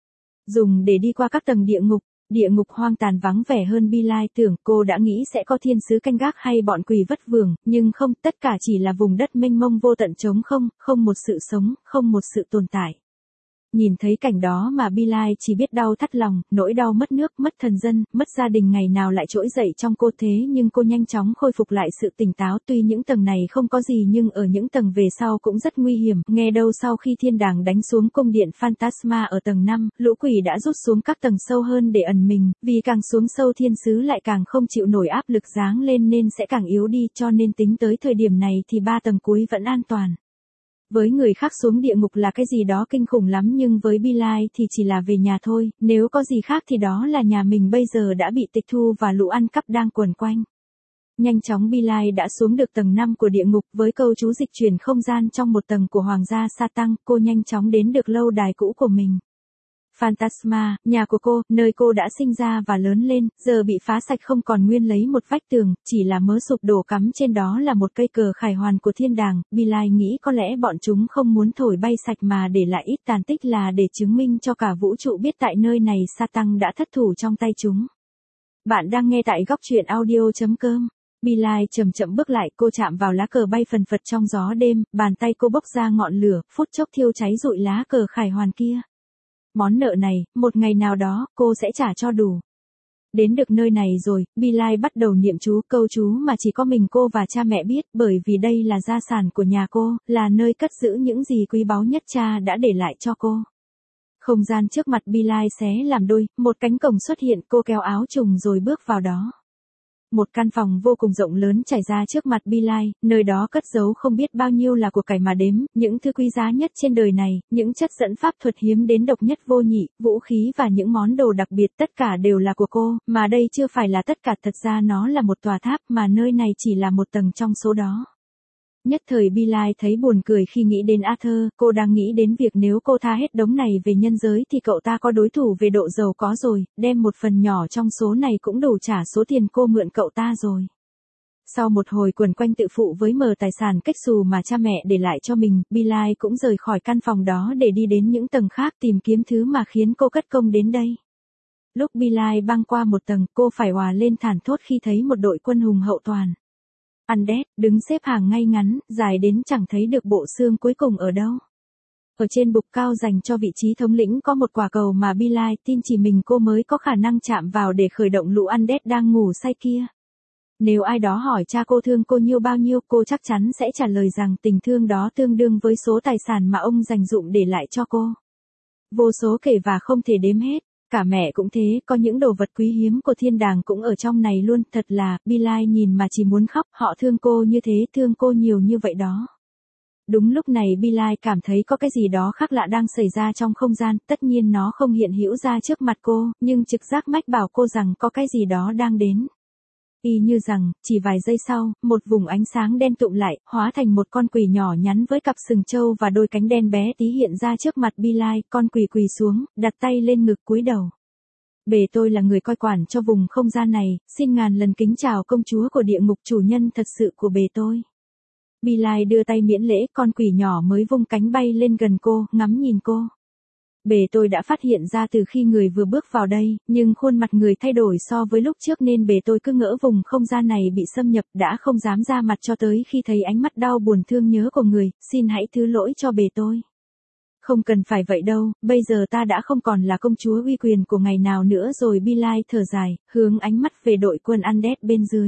Dùng để đi qua các tầng địa ngục, địa ngục hoang tàn vắng vẻ hơn Billie tưởng, cô đã nghĩ sẽ có thiên sứ canh gác hay bọn quỷ vất vưởng, nhưng không, tất cả chỉ là vùng đất mênh mông vô tận trống không, không một sự sống, không một sự tồn tại. Nhìn thấy cảnh đó mà Billie chỉ biết đau thắt lòng, nỗi đau mất nước, mất thần dân, mất gia đình ngày nào lại trỗi dậy trong cô, thế nhưng cô nhanh chóng khôi phục lại sự tỉnh táo, tuy những tầng này không có gì nhưng ở những tầng về sau cũng rất nguy hiểm, nghe đâu sau khi thiên đàng đánh xuống cung điện Phantasma ở tầng năm, lũ quỷ đã rút xuống các tầng sâu hơn để ẩn mình, vì càng xuống sâu thiên sứ lại càng không chịu nổi áp lực giáng lên nên sẽ càng yếu đi, cho nên tính tới thời điểm này thì ba tầng cuối vẫn an toàn. Với người khác xuống địa ngục là cái gì đó kinh khủng lắm nhưng với Billie thì chỉ là về nhà thôi, nếu có gì khác thì đó là nhà mình bây giờ đã bị tịch thu và lũ ăn cắp đang quẩn quanh. Nhanh chóng Billie đã xuống được tầng năm của địa ngục, với câu chú dịch chuyển không gian trong một tầng của Hoàng gia Satan, cô nhanh chóng đến được lâu đài cũ của mình. Phantasma, nhà của cô, nơi cô đã sinh ra và lớn lên, giờ bị phá sạch không còn nguyên lấy một vách tường, chỉ là mớ sụp đổ, cắm trên đó là một cây cờ khải hoàn của thiên đàng. Billie nghĩ có lẽ bọn chúng không muốn thổi bay sạch mà để lại ít tàn tích là để chứng minh cho cả vũ trụ biết tại nơi này Satan đã thất thủ trong tay chúng. Bạn đang nghe tại góc truyện audio chấm com. Billie chậm chậm bước lại, cô chạm vào lá cờ bay phần phật trong gió đêm, bàn tay cô bốc ra ngọn lửa, phút chốc thiêu cháy rụi lá cờ khải hoàn kia. Món nợ này, một ngày nào đó, cô sẽ trả cho đủ. Đến được nơi này rồi, Billie bắt đầu niệm chú, câu chú mà chỉ có mình cô và cha mẹ biết, bởi vì đây là gia sản của nhà cô, là nơi cất giữ những gì quý báu nhất cha đã để lại cho cô. Không gian trước mặt Billie xé làm đôi, một cánh cổng xuất hiện, cô kéo áo trùng rồi bước vào đó. Một căn phòng vô cùng rộng lớn trải ra trước mặt Bilal, nơi đó cất giấu không biết bao nhiêu là của cải mà đếm, những thứ quý giá nhất trên đời này, những chất dẫn pháp thuật hiếm đến độc nhất vô nhị, vũ khí và những món đồ đặc biệt tất cả đều là của cô, mà đây chưa phải là tất cả, thật ra nó là một tòa tháp mà nơi này chỉ là một tầng trong số đó. Nhất thời Bilal thấy buồn cười khi nghĩ đến Arthur, cô đang nghĩ đến việc nếu cô tha hết đống này về nhân giới thì cậu ta có đối thủ về độ giàu có rồi, đem một phần nhỏ trong số này cũng đủ trả số tiền cô mượn cậu ta rồi. Sau một hồi quần quanh tự phụ với mờ tài sản cách xù mà cha mẹ để lại cho mình, Bilal cũng rời khỏi căn phòng đó để đi đến những tầng khác tìm kiếm thứ mà khiến cô cất công đến đây. Lúc Bilal băng qua một tầng, cô phải òa lên thảm thốt khi thấy một đội quân hùng hậu toàn Undead, đứng xếp hàng ngay ngắn, dài đến chẳng thấy được bộ xương cuối cùng ở đâu. Ở trên bục cao dành cho vị trí thống lĩnh có một quả cầu mà Bilal tin chỉ mình cô mới có khả năng chạm vào để khởi động lũ Undead đang ngủ say kia. Nếu ai đó hỏi cha cô thương cô nhiêu bao nhiêu, cô chắc chắn sẽ trả lời rằng tình thương đó tương đương với số tài sản mà ông dành dụm để lại cho cô. Vô số kể và không thể đếm hết. Cả mẹ cũng thế, có những đồ vật quý hiếm của thiên đàng cũng ở trong này luôn, thật là, Bilal nhìn mà chỉ muốn khóc, họ thương cô như thế, thương cô nhiều như vậy đó. Đúng lúc này Bilal cảm thấy có cái gì đó khác lạ đang xảy ra trong không gian, tất nhiên nó không hiện hữu ra trước mặt cô, nhưng trực giác mách bảo cô rằng có cái gì đó đang đến. Y như rằng, chỉ vài giây sau, một vùng ánh sáng đen tụm lại, hóa thành một con quỷ nhỏ nhắn với cặp sừng trâu và đôi cánh đen bé tí hiện ra trước mặt Bilal, con quỷ quỳ xuống, đặt tay lên ngực cúi đầu. Bề tôi là người coi quản cho vùng không gian này, xin ngàn lần kính chào công chúa của địa ngục, chủ nhân thật sự của bề tôi. Bilal đưa tay miễn lễ, con quỷ nhỏ mới vung cánh bay lên gần cô, ngắm nhìn cô. Bề tôi đã phát hiện ra từ khi người vừa bước vào đây, nhưng khuôn mặt người thay đổi so với lúc trước nên bề tôi cứ ngỡ vùng không gian này bị xâm nhập, đã không dám ra mặt cho tới khi thấy ánh mắt đau buồn thương nhớ của người, xin hãy thứ lỗi cho bề tôi. Không cần phải vậy đâu, bây giờ ta đã không còn là công chúa uy quyền của ngày nào nữa rồi. Bilal thở dài, hướng ánh mắt về đội quân Undead bên dưới.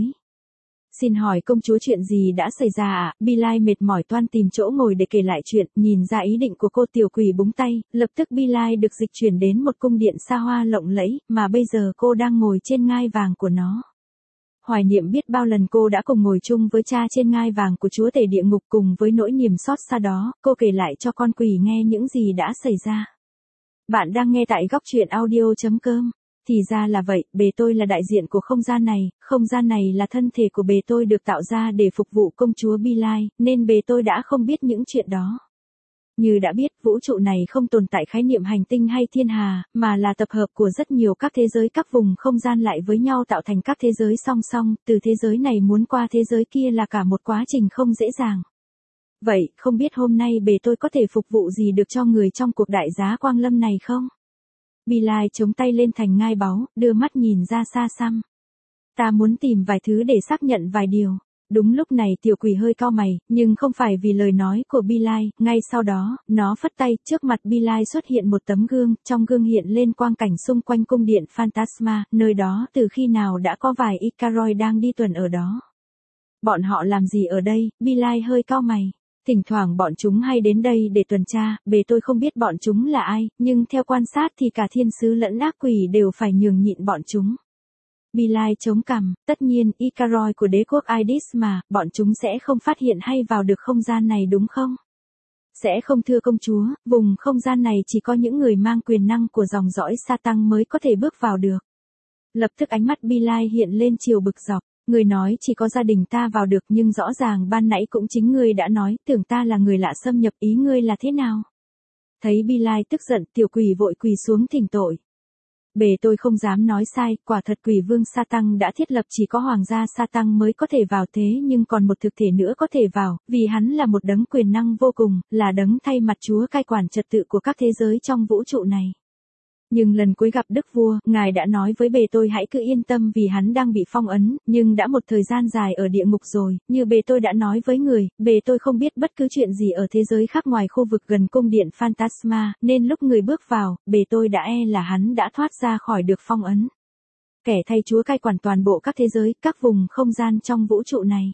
Xin hỏi công chúa chuyện gì đã xảy ra ạ? À? Bilal mệt mỏi toan tìm chỗ ngồi để kể lại chuyện, nhìn ra ý định của cô, tiểu quỷ búng tay, lập tức Bilal được dịch chuyển đến một cung điện xa hoa lộng lẫy, mà bây giờ cô đang ngồi trên ngai vàng của nó. Hoài niệm biết bao lần cô đã cùng ngồi chung với cha trên ngai vàng của chúa tể địa ngục, cùng với nỗi niềm xót xa đó, cô kể lại cho con quỷ nghe những gì đã xảy ra. Bạn đang nghe tại góc truyện audio chấm com. Thì ra là vậy, bề tôi là đại diện của không gian này, không gian này là thân thể của bề tôi được tạo ra để phục vụ công chúa Bilal, nên bề tôi đã không biết những chuyện đó. Như đã biết, vũ trụ này không tồn tại khái niệm hành tinh hay thiên hà, mà là tập hợp của rất nhiều các thế giới, các vùng không gian lại với nhau tạo thành các thế giới song song, từ thế giới này muốn qua thế giới kia là cả một quá trình không dễ dàng. Vậy, không biết hôm nay bề tôi có thể phục vụ gì được cho người trong cuộc đại giá quang lâm này không? Bilal chống tay lên thành ngai báu, đưa mắt nhìn ra xa xăm. Ta muốn tìm vài thứ để xác nhận vài điều. Đúng lúc này tiểu quỷ hơi cau mày, nhưng không phải vì lời nói của Bilal, ngay sau đó, nó phất tay, trước mặt Bilal xuất hiện một tấm gương, trong gương hiện lên quang cảnh xung quanh cung điện Phantasma, nơi đó từ khi nào đã có vài Icaroid đang đi tuần ở đó. Bọn họ làm gì ở đây? Bilal hơi cau mày. Thỉnh thoảng bọn chúng hay đến đây để tuần tra, bề tôi không biết bọn chúng là ai, nhưng theo quan sát thì cả thiên sứ lẫn ác quỷ đều phải nhường nhịn bọn chúng. Bilal chống cằm, tất nhiên, Icaroid của đế quốc Aidis mà, bọn chúng sẽ không phát hiện hay vào được không gian này đúng không? Sẽ không thưa công chúa, vùng không gian này chỉ có những người mang quyền năng của dòng dõi Satan mới có thể bước vào được. Lập tức ánh mắt Bilal hiện lên chiều bực dọc. Người nói chỉ có gia đình ta vào được, nhưng rõ ràng ban nãy cũng chính ngươi đã nói, tưởng ta là người lạ xâm nhập, ý ngươi là thế nào? Thấy Bilal tức giận, tiểu quỷ vội quỳ xuống thỉnh tội. Bề tôi không dám nói sai, quả thật quỷ vương Satan đã thiết lập chỉ có hoàng gia Satan mới có thể vào, thế nhưng còn một thực thể nữa có thể vào, vì hắn là một đấng quyền năng vô cùng, là đấng thay mặt chúa cai quản trật tự của các thế giới trong vũ trụ này. Nhưng lần cuối gặp đức vua, ngài đã nói với bề tôi hãy cứ yên tâm vì hắn đang bị phong ấn, nhưng đã một thời gian dài ở địa ngục rồi, như bề tôi đã nói với người, bề tôi không biết bất cứ chuyện gì ở thế giới khác ngoài khu vực gần cung điện Phantasma, nên lúc người bước vào, bề tôi đã e là hắn đã thoát ra khỏi được phong ấn. Kẻ thay chúa cai quản toàn bộ các thế giới, các vùng không gian trong vũ trụ này.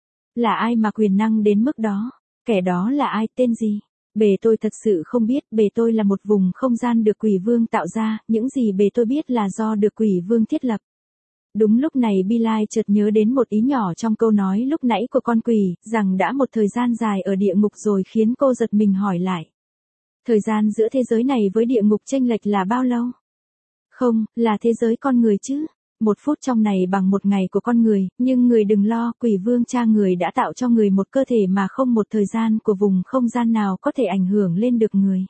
Là ai mà quyền năng đến mức đó? Kẻ đó là ai, tên gì? Bề tôi thật sự không biết, bề tôi là một vùng không gian được quỷ vương tạo ra, những gì bề tôi biết là do được quỷ vương thiết lập. Đúng lúc này Bilal chợt nhớ đến một ý nhỏ trong câu nói lúc nãy của con quỷ, rằng đã một thời gian dài ở địa ngục rồi, khiến cô giật mình hỏi lại. Thời gian giữa thế giới này với địa ngục chênh lệch là bao lâu? Không, là thế giới con người chứ. Một phút trong này bằng một ngày của con người, nhưng người đừng lo, quỷ vương cha người đã tạo cho người một cơ thể mà không một thời gian của vùng không gian nào có thể ảnh hưởng lên được người.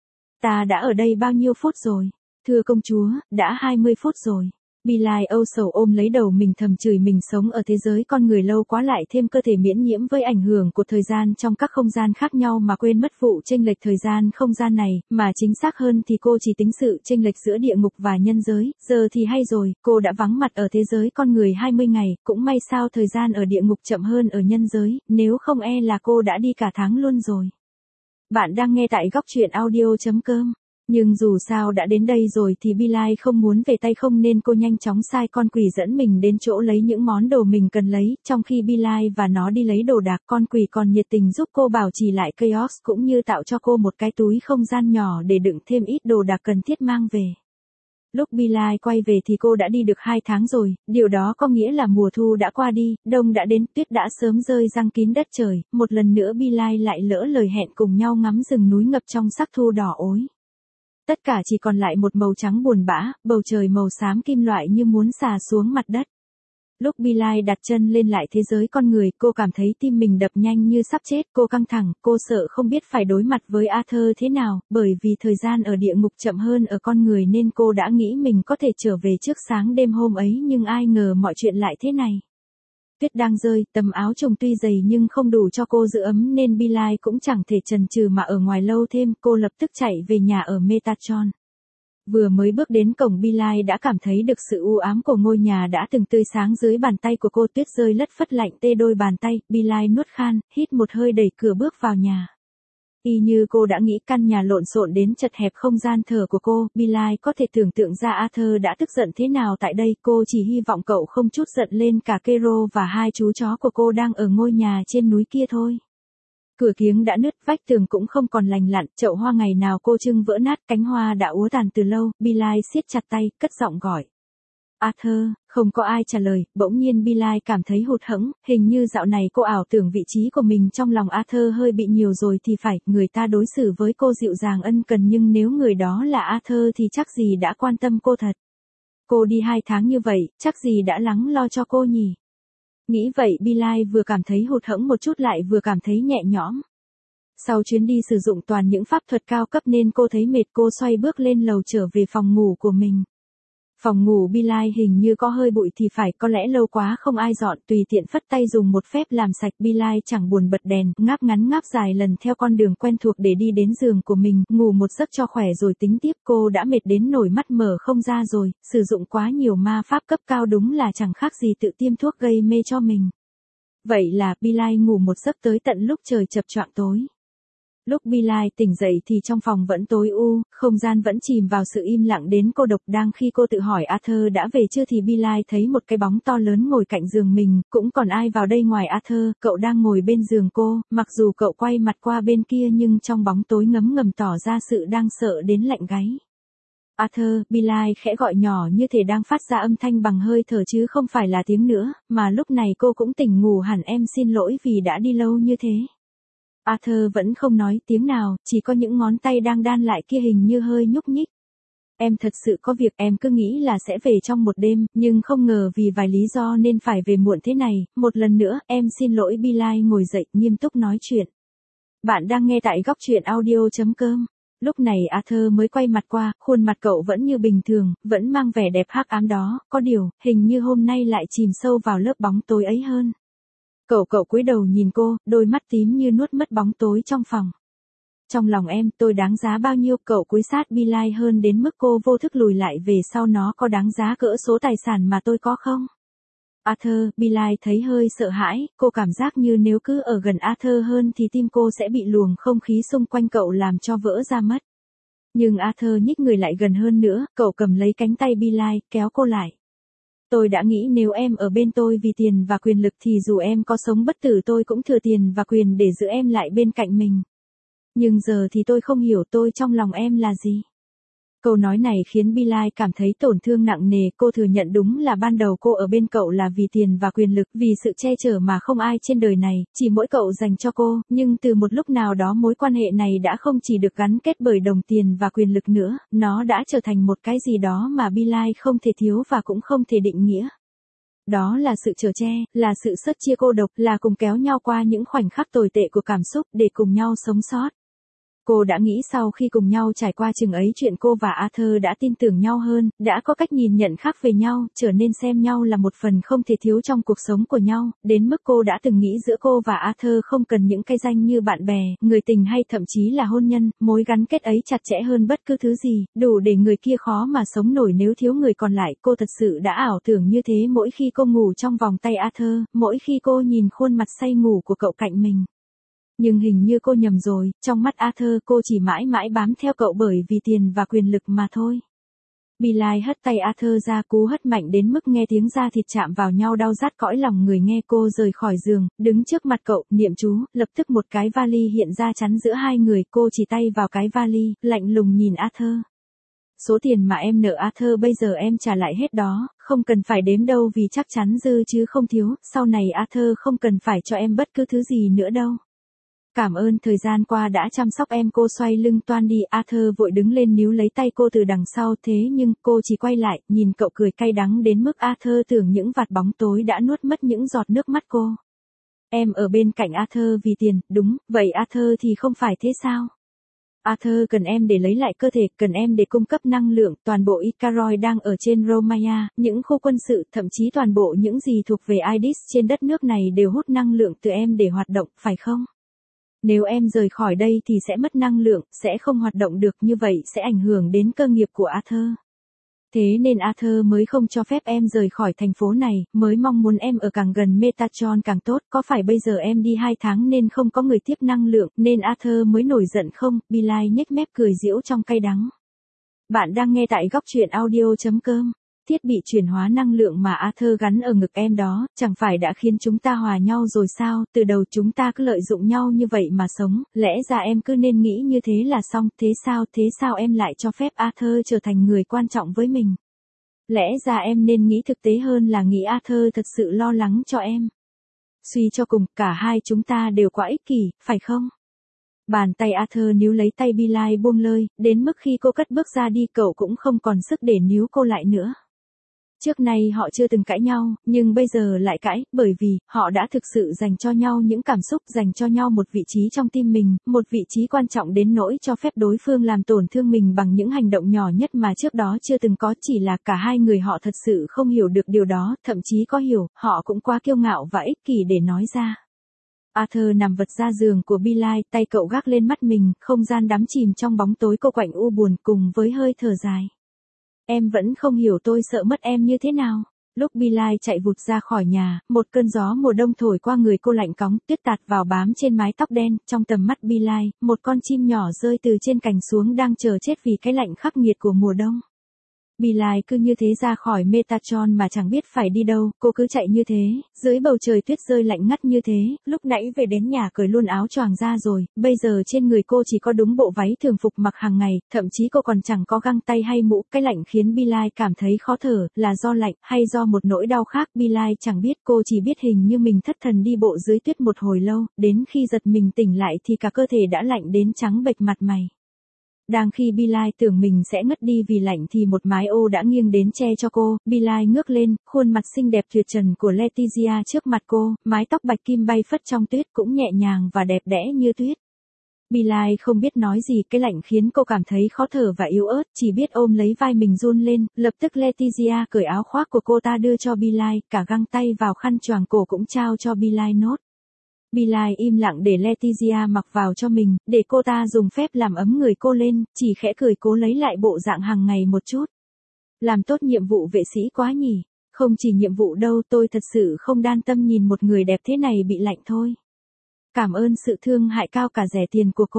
Ta đã ở đây bao nhiêu phút rồi? Thưa công chúa, đã hai mươi phút rồi. Bilal âu sầu ôm lấy đầu mình thầm chửi mình sống ở thế giới con người lâu quá, lại thêm cơ thể miễn nhiễm với ảnh hưởng của thời gian trong các không gian khác nhau mà quên mất vụ chênh lệch thời gian không gian này, mà chính xác hơn thì cô chỉ tính sự chênh lệch giữa địa ngục và nhân giới. Giờ thì hay rồi, cô đã vắng mặt ở thế giới con người hai mươi ngày, cũng may sao thời gian ở địa ngục chậm hơn ở nhân giới, nếu không e là cô đã đi cả tháng luôn rồi. Bạn đang nghe tại góc truyện audio chấm com. Nhưng dù sao đã đến đây rồi thì Bilal không muốn về tay không, nên cô nhanh chóng sai con quỷ dẫn mình đến chỗ lấy những món đồ mình cần lấy. Trong khi Bilal và nó đi lấy đồ đạc, con quỷ còn nhiệt tình giúp cô bảo trì lại chaos, cũng như tạo cho cô một cái túi không gian nhỏ để đựng thêm ít đồ đạc cần thiết mang về. Lúc Bilal quay về thì cô đã đi được hai tháng rồi, điều đó có nghĩa là mùa thu đã qua đi, đông đã đến, tuyết đã sớm rơi răng kín đất trời. Một lần nữa Bilal lại lỡ lời hẹn cùng nhau ngắm rừng núi ngập trong sắc thu đỏ ối. Tất cả chỉ còn lại một màu trắng buồn bã, bầu trời màu xám kim loại như muốn xà xuống mặt đất. Lúc Bilal đặt chân lên lại thế giới con người, cô cảm thấy tim mình đập nhanh như sắp chết, cô căng thẳng, cô sợ không biết phải đối mặt với Arthur thế nào, bởi vì thời gian ở địa ngục chậm hơn ở con người nên cô đã nghĩ mình có thể trở về trước sáng đêm hôm ấy, nhưng ai ngờ mọi chuyện lại thế này. Tuyết đang rơi, tấm áo trùng tuy dày nhưng không đủ cho cô giữ ấm nên Bilal cũng chẳng thể chần chừ mà ở ngoài lâu thêm, cô lập tức chạy về nhà ở Metatron. Vừa mới bước đến cổng, Bilal đã cảm thấy được sự u ám của ngôi nhà đã từng tươi sáng dưới bàn tay của cô. Tuyết rơi lất phất lạnh tê đôi bàn tay, Bilal nuốt khan, hít một hơi đẩy cửa bước vào nhà. Y như cô đã nghĩ, căn nhà lộn xộn đến chật hẹp không gian thở của cô, Bilal có thể tưởng tượng ra Arthur đã tức giận thế nào tại đây. Cô chỉ hy vọng cậu không chút giận lên cả Kero và hai chú chó của cô đang ở ngôi nhà trên núi kia thôi. Cửa kiếng đã nứt, vách tường cũng không còn lành lặn, chậu hoa ngày nào cô trưng vỡ nát, cánh hoa đã úa tàn từ lâu. Bilal siết chặt tay, cất giọng gọi. Arthur, không có ai trả lời, bỗng nhiên Bilal cảm thấy hụt hẫng, hình như dạo này cô ảo tưởng vị trí của mình trong lòng Arthur hơi bị nhiều rồi thì phải, người ta đối xử với cô dịu dàng ân cần nhưng nếu người đó là Arthur thì chắc gì đã quan tâm cô thật. Cô đi hai tháng như vậy, chắc gì đã lắng lo cho cô nhỉ? Nghĩ vậy Bilal vừa cảm thấy hụt hẫng một chút lại vừa cảm thấy nhẹ nhõm. Sau chuyến đi sử dụng toàn những pháp thuật cao cấp nên cô thấy mệt, cô xoay bước lên lầu trở về phòng ngủ của mình. Phòng ngủ Bilal hình như có hơi bụi thì phải, có lẽ lâu quá không ai dọn, tùy tiện phất tay dùng một phép làm sạch. Bilal chẳng buồn bật đèn, ngáp ngắn ngáp dài lần theo con đường quen thuộc để đi đến giường của mình, ngủ một giấc cho khỏe rồi tính tiếp. Cô đã mệt đến nổi mắt mở không ra rồi, sử dụng quá nhiều ma pháp cấp cao đúng là chẳng khác gì tự tiêm thuốc gây mê cho mình. Vậy là Bilal ngủ một giấc tới tận lúc trời chập choạng tối. Lúc Bilal tỉnh dậy thì trong phòng vẫn tối u, không gian vẫn chìm vào sự im lặng đến cô độc. Đang khi cô tự hỏi Arthur đã về chưa thì Bilal thấy một cái bóng to lớn ngồi cạnh giường mình, cũng còn ai vào đây ngoài Arthur. Cậu đang ngồi bên giường cô, mặc dù cậu quay mặt qua bên kia nhưng trong bóng tối ngấm ngầm tỏ ra sự đang sợ đến lạnh gáy. Arthur, Bilal khẽ gọi nhỏ như thể đang phát ra âm thanh bằng hơi thở chứ không phải là tiếng nữa, mà lúc này cô cũng tỉnh ngủ hẳn. Em xin lỗi vì đã đi lâu như thế. Arthur vẫn không nói tiếng nào, chỉ có những ngón tay đang đan lại kia hình như hơi nhúc nhích. Em thật sự có việc, em cứ nghĩ là sẽ về trong một đêm, nhưng không ngờ vì vài lý do nên phải về muộn thế này. Một lần nữa, em xin lỗi. Bilal ngồi dậy, nghiêm túc nói chuyện. Bạn đang nghe tại góc truyện audio chấm com. Lúc này Arthur mới quay mặt qua, khuôn mặt cậu vẫn như bình thường, vẫn mang vẻ đẹp hắc ám đó, có điều, hình như hôm nay lại chìm sâu vào lớp bóng tối ấy hơn. Cậu cậu cúi đầu nhìn cô, đôi mắt tím như nuốt mất bóng tối trong phòng. Trong lòng em, tôi đáng giá bao nhiêu? Cậu cúi sát Bilal hơn đến mức cô vô thức lùi lại về sau. Nó có đáng giá cỡ số tài sản mà tôi có không? Arthur, Bilal thấy hơi sợ hãi, cô cảm giác như nếu cứ ở gần Arthur hơn thì tim cô sẽ bị luồng không khí xung quanh cậu làm cho vỡ ra mất. Nhưng Arthur nhích người lại gần hơn nữa, cậu cầm lấy cánh tay Bilal, kéo cô lại. Tôi đã nghĩ nếu em ở bên tôi vì tiền và quyền lực thì dù em có sống bất tử tôi cũng thừa tiền và quyền để giữ em lại bên cạnh mình. Nhưng giờ thì tôi không hiểu tôi trong lòng em là gì. Câu nói này khiến Billie cảm thấy tổn thương nặng nề, cô thừa nhận đúng là ban đầu cô ở bên cậu là vì tiền và quyền lực, vì sự che chở mà không ai trên đời này, chỉ mỗi cậu dành cho cô, nhưng từ một lúc nào đó mối quan hệ này đã không chỉ được gắn kết bởi đồng tiền và quyền lực nữa, nó đã trở thành một cái gì đó mà Billie không thể thiếu và cũng không thể định nghĩa. Đó là sự chở che, là sự sớt chia cô độc, là cùng kéo nhau qua những khoảnh khắc tồi tệ của cảm xúc để cùng nhau sống sót. Cô đã nghĩ sau khi cùng nhau trải qua chừng ấy chuyện cô và Arthur đã tin tưởng nhau hơn, đã có cách nhìn nhận khác về nhau, trở nên xem nhau là một phần không thể thiếu trong cuộc sống của nhau, đến mức cô đã từng nghĩ giữa cô và Arthur không cần những cái danh như bạn bè, người tình hay thậm chí là hôn nhân, mối gắn kết ấy chặt chẽ hơn bất cứ thứ gì, đủ để người kia khó mà sống nổi nếu thiếu người còn lại. Cô thật sự đã ảo tưởng như thế mỗi khi cô ngủ trong vòng tay Arthur, mỗi khi cô nhìn khuôn mặt say ngủ của cậu cạnh mình. Nhưng hình như cô nhầm rồi, trong mắt Arthur cô chỉ mãi mãi bám theo cậu bởi vì tiền và quyền lực mà thôi. Billie hất tay Arthur ra, cú hất mạnh đến mức nghe tiếng da thịt chạm vào nhau đau rát cõi lòng người. Nghe cô rời khỏi giường, đứng trước mặt cậu, niệm chú, lập tức một cái vali hiện ra chắn giữa hai người. Cô chỉ tay vào cái vali, lạnh lùng nhìn Arthur. Số tiền mà em nợ Arthur bây giờ em trả lại hết đó, không cần phải đếm đâu vì chắc chắn dư chứ không thiếu, sau này Arthur không cần phải cho em bất cứ thứ gì nữa đâu. Cảm ơn thời gian qua đã chăm sóc em. Cô xoay lưng toan đi, Arthur vội đứng lên níu lấy tay cô từ đằng sau, thế nhưng cô chỉ quay lại, nhìn cậu cười cay đắng đến mức Arthur tưởng những vạt bóng tối đã nuốt mất những giọt nước mắt cô. Em ở bên cạnh Arthur vì tiền, đúng, vậy Arthur thì không phải thế sao? Arthur cần em để lấy lại cơ thể, cần em để cung cấp năng lượng, toàn bộ Icaroy đang ở trên Romaya, những khu quân sự, thậm chí toàn bộ những gì thuộc về Idis trên đất nước này đều hút năng lượng từ em để hoạt động, phải không? Nếu em rời khỏi đây thì sẽ mất năng lượng, sẽ không hoạt động được, như vậy sẽ ảnh hưởng đến cơ nghiệp của Arthur. Thế nên Arthur mới không cho phép em rời khỏi thành phố này, mới mong muốn em ở càng gần Metatron càng tốt. Có phải bây giờ em đi hai tháng nên không có người tiếp năng lượng, nên Arthur mới nổi giận không? Billie nhếch mép cười giễu trong cay đắng. Bạn đang nghe tại góc truyện audio chấm com. Thiết bị chuyển hóa năng lượng mà Arthur gắn ở ngực em đó, chẳng phải đã khiến chúng ta hòa nhau rồi sao? Từ đầu chúng ta cứ lợi dụng nhau như vậy mà sống, lẽ ra em cứ nên nghĩ như thế là xong, thế sao, thế sao em lại cho phép Arthur trở thành người quan trọng với mình? Lẽ ra em nên nghĩ thực tế hơn là nghĩ Arthur thật sự lo lắng cho em. Suy cho cùng, cả hai chúng ta đều quá ích kỷ, phải không? Bàn tay Arthur níu lấy tay Billie buông lơi, đến mức khi cô cất bước ra đi cậu cũng không còn sức để níu cô lại nữa. Trước nay họ chưa từng cãi nhau, nhưng bây giờ lại cãi, bởi vì, họ đã thực sự dành cho nhau những cảm xúc, dành cho nhau một vị trí trong tim mình, một vị trí quan trọng đến nỗi cho phép đối phương làm tổn thương mình bằng những hành động nhỏ nhất mà trước đó chưa từng có. Chỉ là cả hai người họ thật sự không hiểu được điều đó, thậm chí có hiểu, họ cũng quá kiêu ngạo và ích kỷ để nói ra. Arthur nằm vật ra giường của Billie, tay cậu gác lên mắt mình, không gian đắm chìm trong bóng tối cô quạnh u buồn cùng với hơi thở dài. Em vẫn không hiểu tôi sợ mất em như thế nào. Lúc Billie chạy vụt ra khỏi nhà, một cơn gió mùa đông thổi qua người cô lạnh cóng, tuyết tạt vào bám trên mái tóc đen, trong tầm mắt Billie, một con chim nhỏ rơi từ trên cành xuống đang chờ chết vì cái lạnh khắc nghiệt của mùa đông. Billie cứ như thế ra khỏi Metatron mà chẳng biết phải đi đâu, cô cứ chạy như thế, dưới bầu trời tuyết rơi lạnh ngắt như thế, lúc nãy về đến nhà cởi luôn áo choàng ra rồi, bây giờ trên người cô chỉ có đúng bộ váy thường phục mặc hàng ngày, thậm chí cô còn chẳng có găng tay hay mũ. Cái lạnh khiến Billie cảm thấy khó thở, là do lạnh, hay do một nỗi đau khác, Billie chẳng biết. Cô chỉ biết hình như mình thất thần đi bộ dưới tuyết một hồi lâu, đến khi giật mình tỉnh lại thì cả cơ thể đã lạnh đến trắng bệch mặt mày. Đang khi Billie tưởng mình sẽ ngất đi vì lạnh thì một mái ô đã nghiêng đến che cho cô, Billie ngước lên, khuôn mặt xinh đẹp tuyệt trần của Letizia trước mặt cô, mái tóc bạch kim bay phất trong tuyết cũng nhẹ nhàng và đẹp đẽ như tuyết. Billie không biết nói gì, cái lạnh khiến cô cảm thấy khó thở và yếu ớt, chỉ biết ôm lấy vai mình run lên. Lập tức Letizia cởi áo khoác của cô ta đưa cho Billie, cả găng tay vào khăn choàng cổ cũng trao cho Billie nốt. Billie im lặng để Letizia mặc vào cho mình, để cô ta dùng phép làm ấm người cô lên, chỉ khẽ cười cố lấy lại bộ dạng hàng ngày một chút. Làm tốt nhiệm vụ vệ sĩ quá nhỉ, không chỉ nhiệm vụ đâu, tôi thật sự không đan tâm nhìn một người đẹp thế này bị lạnh thôi. Cảm ơn sự thương hại cao cả rẻ tiền của cô.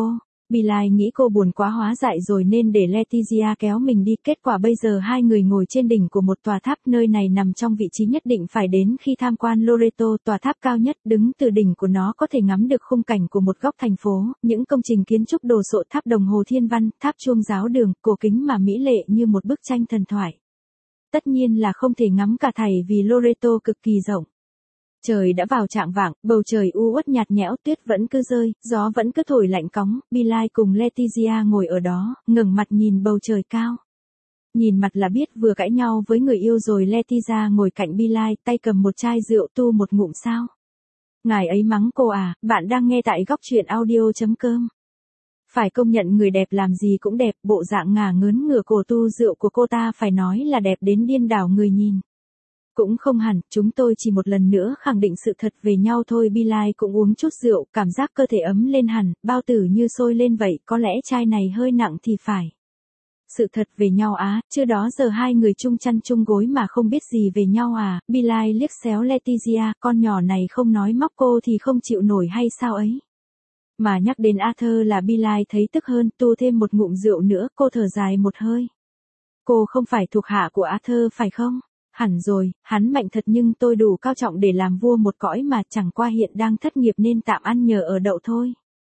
Bilal nghĩ cô buồn quá hóa dại rồi nên để Letizia kéo mình đi, kết quả bây giờ hai người ngồi trên đỉnh của một tòa tháp, nơi này nằm trong vị trí nhất định phải đến khi tham quan Loreto, tòa tháp cao nhất, đứng từ đỉnh của nó có thể ngắm được khung cảnh của một góc thành phố, những công trình kiến trúc đồ sộ, tháp đồng hồ thiên văn, tháp chuông giáo đường, cổ kính mà mỹ lệ như một bức tranh thần thoại. Tất nhiên là không thể ngắm cả thảy vì Loreto cực kỳ rộng. Trời đã vào chạng vạng, bầu trời u uất nhạt nhẽo, tuyết vẫn cứ rơi, gió vẫn cứ thổi lạnh cóng, Bilal cùng Letizia ngồi ở đó, ngẩng mặt nhìn bầu trời cao. Nhìn mặt là biết vừa cãi nhau với người yêu rồi. Letizia ngồi cạnh Bilal, tay cầm một chai rượu tu một ngụm sao. Ngài ấy mắng cô à, bạn đang nghe tại góc truyện audio.com. Phải công nhận người đẹp làm gì cũng đẹp, bộ dạng ngả ngớn ngửa cổ tu rượu của cô ta phải nói là đẹp đến điên đảo người nhìn. Cũng không hẳn, chúng tôi chỉ một lần nữa khẳng định sự thật về nhau thôi. Bilal cũng uống chút rượu, cảm giác cơ thể ấm lên hẳn, bao tử như sôi lên vậy, có lẽ chai này hơi nặng thì phải. Sự thật về nhau á, chưa đó giờ hai người chung chăn chung gối mà không biết gì về nhau à. Bilal liếc xéo Letizia, con nhỏ này không nói móc cô thì không chịu nổi hay sao ấy. Mà nhắc đến Arthur là Bilal thấy tức hơn, tu thêm một ngụm rượu nữa, cô thở dài một hơi. Cô không phải thuộc hạ của Arthur phải không? Hẳn rồi, hắn mạnh thật nhưng tôi đủ cao trọng để làm vua một cõi mà, chẳng qua hiện đang thất nghiệp nên tạm ăn nhờ ở đậu thôi.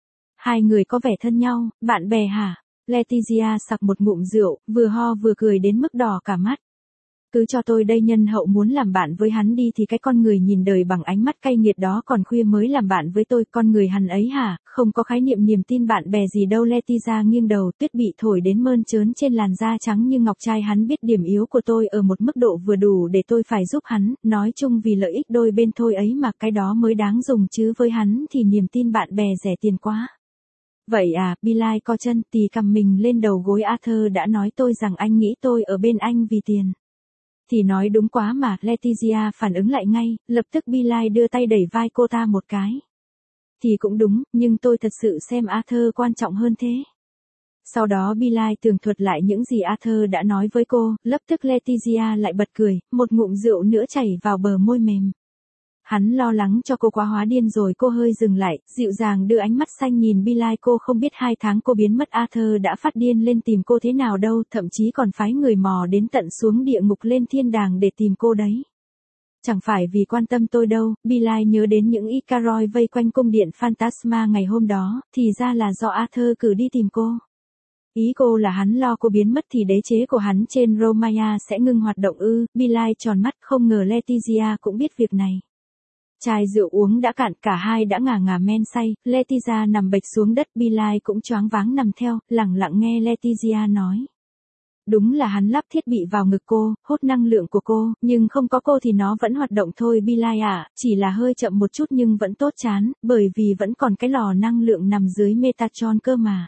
Hai người có vẻ thân nhau, bạn bè hả? Letizia sặc một ngụm rượu, vừa ho vừa cười đến mức đỏ cả mắt. Cứ cho tôi đây, nhân hậu muốn làm bạn với hắn đi thì cái con người nhìn đời bằng ánh mắt cay nghiệt đó còn khuya mới làm bạn với tôi, con người hắn ấy hả, không có khái niệm niềm tin bạn bè gì đâu. Letizia nghiêng đầu, tuyết bị thổi đến mơn trớn trên làn da trắng như ngọc trai. Hắn biết điểm yếu của tôi ở một mức độ vừa đủ để tôi phải giúp hắn, nói chung vì lợi ích đôi bên thôi ấy mà, cái đó mới đáng dùng chứ với hắn thì niềm tin bạn bè rẻ tiền quá. Vậy à, Bilal co chân tì cầm mình lên đầu gối. Arthur đã nói tôi rằng anh nghĩ tôi ở bên anh vì tiền. Thì nói đúng quá mà. Letizia phản ứng lại ngay, lập tức Bilal đưa tay đẩy vai cô ta một cái. Thì cũng đúng, nhưng tôi thật sự xem Arthur quan trọng hơn thế. Sau đó Bilal tường thuật lại những gì Arthur đã nói với cô, lập tức Letizia lại bật cười, một ngụm rượu nữa chảy vào bờ môi mềm. Hắn lo lắng cho cô quá hóa điên rồi. Cô hơi dừng lại, dịu dàng đưa ánh mắt xanh nhìn Bilal. Cô không biết hai tháng cô biến mất Arthur đã phát điên lên tìm cô thế nào đâu, thậm chí còn phái người mò đến tận xuống địa ngục lên thiên đàng để tìm cô đấy. Chẳng phải vì quan tâm tôi đâu. Bilal nhớ đến những Icaroi vây quanh cung điện Phantasma ngày hôm đó, thì ra là do Arthur cử đi tìm cô. Ý cô là hắn lo cô biến mất thì đế chế của hắn trên Romaya sẽ ngừng hoạt động ư? Bilal tròn mắt, không ngờ Letizia cũng biết việc này. Chai rượu uống đã cạn, cả hai đã ngà ngà men say. Letizia nằm bệt xuống đất, Bilal cũng choáng váng nằm theo, lặng lặng nghe Letizia nói. Đúng là hắn lắp thiết bị vào ngực cô, hút năng lượng của cô, nhưng không có cô thì nó vẫn hoạt động thôi Bilal ạ, chỉ là hơi chậm một chút nhưng vẫn tốt chán, bởi vì vẫn còn cái lò năng lượng nằm dưới Metatron cơ mà.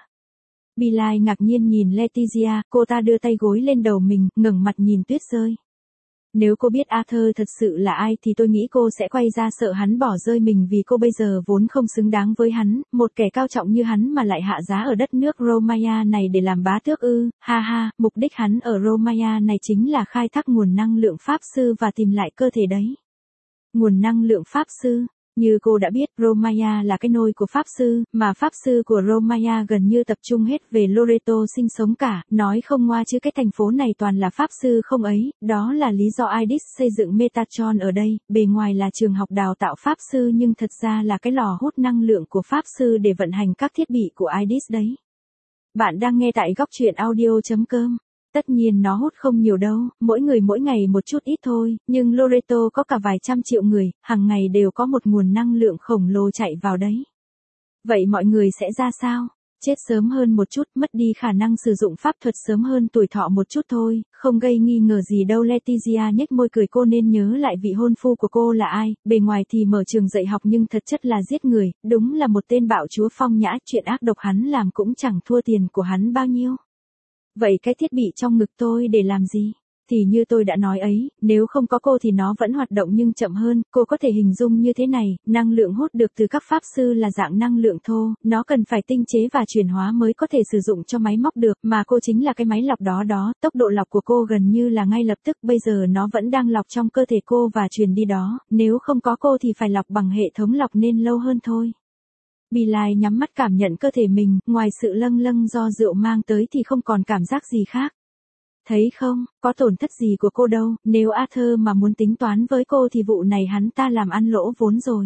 Bilal ngạc nhiên nhìn Letizia, cô ta đưa tay gối lên đầu mình, ngẩng mặt nhìn tuyết rơi. Nếu cô biết Arthur thật sự là ai thì tôi nghĩ cô sẽ quay ra sợ hắn bỏ rơi mình vì cô bây giờ vốn không xứng đáng với hắn, một kẻ cao trọng như hắn mà lại hạ giá ở đất nước Romaya này để làm bá tước ư, ha ha, mục đích hắn ở Romaya này chính là khai thác nguồn năng lượng pháp sư và tìm lại cơ thể đấy. Nguồn năng lượng pháp sư. Như cô đã biết, Romaya là cái nôi của Pháp Sư, mà Pháp Sư của Romaya gần như tập trung hết về Loreto sinh sống cả, nói không ngoa chứ cái thành phố này toàn là Pháp Sư không ấy, đó là lý do i đê i ét xây dựng Metatron ở đây, bề ngoài là trường học đào tạo Pháp Sư nhưng thật ra là cái lò hút năng lượng của Pháp Sư để vận hành các thiết bị của i đê i ét đấy. Bạn đang nghe tại góc truyện audio.com. Tất nhiên nó hút không nhiều đâu, mỗi người mỗi ngày một chút ít thôi, nhưng Loreto có cả vài trăm triệu người, hàng ngày đều có một nguồn năng lượng khổng lồ chạy vào đấy. Vậy mọi người sẽ ra sao? Chết sớm hơn một chút, mất đi khả năng sử dụng pháp thuật sớm hơn tuổi thọ một chút thôi, không gây nghi ngờ gì đâu. Letizia nhếch môi cười, cô nên nhớ lại vị hôn phu của cô là ai, bề ngoài thì mở trường dạy học nhưng thật chất là giết người, đúng là một tên bạo chúa phong nhã, chuyện ác độc hắn làm cũng chẳng thua tiền của hắn bao nhiêu. Vậy cái thiết bị trong ngực tôi để làm gì? Thì như tôi đã nói ấy, nếu không có cô thì nó vẫn hoạt động nhưng chậm hơn, cô có thể hình dung như thế này, năng lượng hút được từ các pháp sư là dạng năng lượng thô, nó cần phải tinh chế và chuyển hóa mới có thể sử dụng cho máy móc được, mà cô chính là cái máy lọc đó đó, tốc độ lọc của cô gần như là ngay lập tức, bây giờ nó vẫn đang lọc trong cơ thể cô và truyền đi đó, nếu không có cô thì phải lọc bằng hệ thống lọc nên lâu hơn thôi. Bilal nhắm mắt cảm nhận cơ thể mình, ngoài sự lâng lâng do rượu mang tới thì không còn cảm giác gì khác. Thấy không, có tổn thất gì của cô đâu, nếu Arthur mà muốn tính toán với cô thì vụ này hắn ta làm ăn lỗ vốn rồi.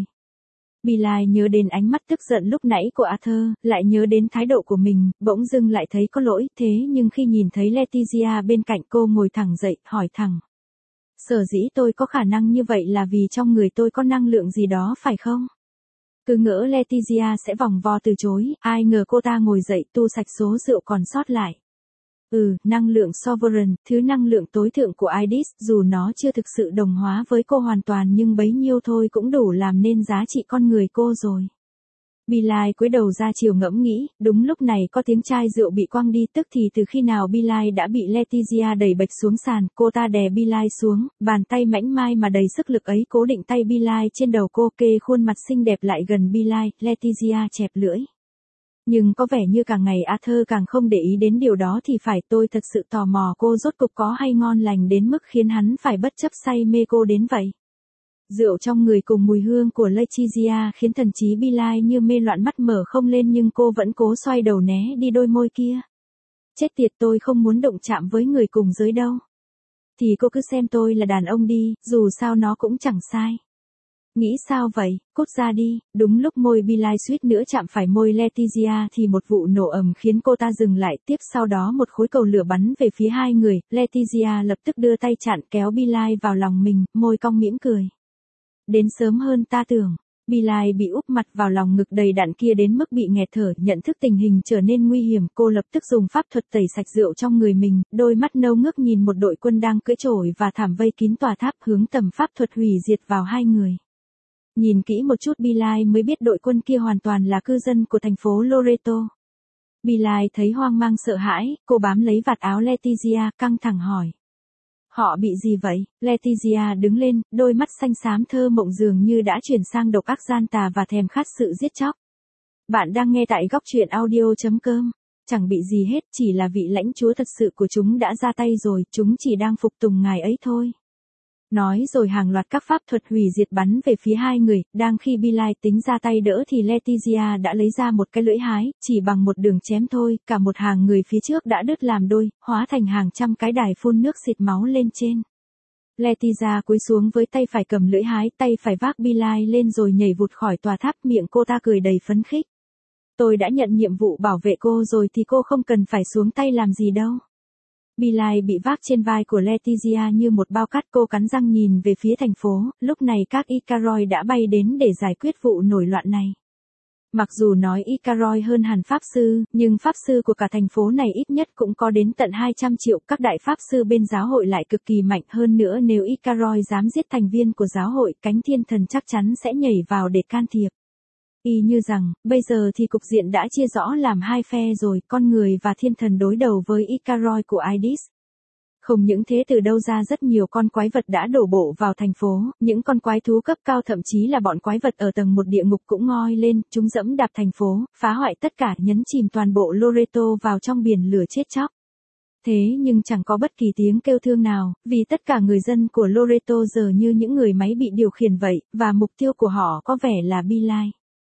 Bilal nhớ đến ánh mắt tức giận lúc nãy của Arthur, lại nhớ đến thái độ của mình, bỗng dưng lại thấy có lỗi, thế nhưng khi nhìn thấy Leticia bên cạnh cô ngồi thẳng dậy, hỏi thẳng. Sở dĩ tôi có khả năng như vậy là vì trong người tôi có năng lượng gì đó phải không? Cứ ngỡ Leticia sẽ vòng vo từ chối, ai ngờ cô ta ngồi dậy tu sạch số rượu còn sót lại. Ừ, năng lượng Sovereign, thứ năng lượng tối thượng của Idis, dù nó chưa thực sự đồng hóa với cô hoàn toàn nhưng bấy nhiêu thôi cũng đủ làm nên giá trị con người cô rồi. Bilal cúi đầu ra chiều ngẫm nghĩ, đúng lúc này có tiếng chai rượu bị quăng đi, tức thì từ khi nào Bilal đã bị Leticia đẩy bệch xuống sàn, cô ta đè Bilal xuống, bàn tay mảnh mai mà đầy sức lực ấy cố định tay Bilal trên đầu cô, kê khuôn mặt xinh đẹp lại gần Bilal, Leticia chẹp lưỡi. Nhưng có vẻ như càng ngày Arthur càng không để ý đến điều đó thì phải, tôi thật sự tò mò cô rốt cục có hay ngon lành đến mức khiến hắn phải bất chấp say mê cô đến vậy. Rượu trong người cùng mùi hương của Leticia khiến thần trí Bilal như mê loạn, mắt mở không lên nhưng cô vẫn cố xoay đầu né đi đôi môi kia. Chết tiệt, tôi không muốn động chạm với người cùng giới đâu. Thì cô cứ xem tôi là đàn ông đi, dù sao nó cũng chẳng sai. Nghĩ sao vậy, cút ra đi. Đúng lúc môi Bilal suýt nữa chạm phải môi Leticia thì một vụ nổ ầm khiến cô ta dừng lại, tiếp sau đó một khối cầu lửa bắn về phía hai người, Leticia lập tức đưa tay chặn kéo Bilal vào lòng mình, môi cong mỉm cười. Đến sớm hơn ta tưởng. Bilal bị úp mặt vào lòng ngực đầy đặn kia đến mức bị nghẹt thở, nhận thức tình hình trở nên nguy hiểm, cô lập tức dùng pháp thuật tẩy sạch rượu trong người mình, đôi mắt nâu ngước nhìn một đội quân đang cưỡi trổi và thảm vây kín tòa tháp, hướng tầm pháp thuật hủy diệt vào hai người. Nhìn kỹ một chút Bilal mới biết đội quân kia hoàn toàn là cư dân của thành phố Loreto. Bilal thấy hoang mang sợ hãi, cô bám lấy vạt áo Leticia, căng thẳng hỏi. Họ bị gì vậy? Leticia đứng lên, đôi mắt xanh xám thơ mộng dường như đã chuyển sang độc ác gian tà và thèm khát sự giết chóc. Bạn đang nghe tại góc truyện audio chấm com. Chẳng bị gì hết, chỉ là vị lãnh chúa thật sự của chúng đã ra tay rồi, chúng chỉ đang phục tùng ngài ấy thôi. Nói rồi hàng loạt các pháp thuật hủy diệt bắn về phía hai người, đang khi Bilal tính ra tay đỡ thì Leticia đã lấy ra một cái lưỡi hái, chỉ bằng một đường chém thôi, cả một hàng người phía trước đã đứt làm đôi, hóa thành hàng trăm cái đài phun nước xịt máu lên trên. Leticia cúi xuống với tay phải cầm lưỡi hái, tay phải vác Bilal lên rồi nhảy vụt khỏi tòa tháp, miệng cô ta cười đầy phấn khích. Tôi đã nhận nhiệm vụ bảo vệ cô rồi thì cô không cần phải xuống tay làm gì đâu. Bilal bị vác trên vai của Leticia như một bao cát, cô cắn răng nhìn về phía thành phố, lúc này các Icaroi đã bay đến để giải quyết vụ nổi loạn này. Mặc dù nói Icaroi hơn hẳn pháp sư, nhưng pháp sư của cả thành phố này ít nhất cũng có đến tận hai trăm triệu, các đại pháp sư bên giáo hội lại cực kỳ mạnh hơn nữa, nếu Icaroi dám giết thành viên của giáo hội, cánh thiên thần chắc chắn sẽ nhảy vào để can thiệp. Y như rằng, bây giờ thì cục diện đã chia rõ làm hai phe rồi, con người và thiên thần đối đầu với Icaroi của Idis. Không những thế, từ đâu ra rất nhiều con quái vật đã đổ bộ vào thành phố, những con quái thú cấp cao thậm chí là bọn quái vật ở tầng một địa ngục cũng ngoi lên, chúng dẫm đạp thành phố, phá hoại tất cả, nhấn chìm toàn bộ Loreto vào trong biển lửa chết chóc. Thế nhưng chẳng có bất kỳ tiếng kêu thương nào, vì tất cả người dân của Loreto giờ như những người máy bị điều khiển vậy, và mục tiêu của họ có vẻ là Bilal.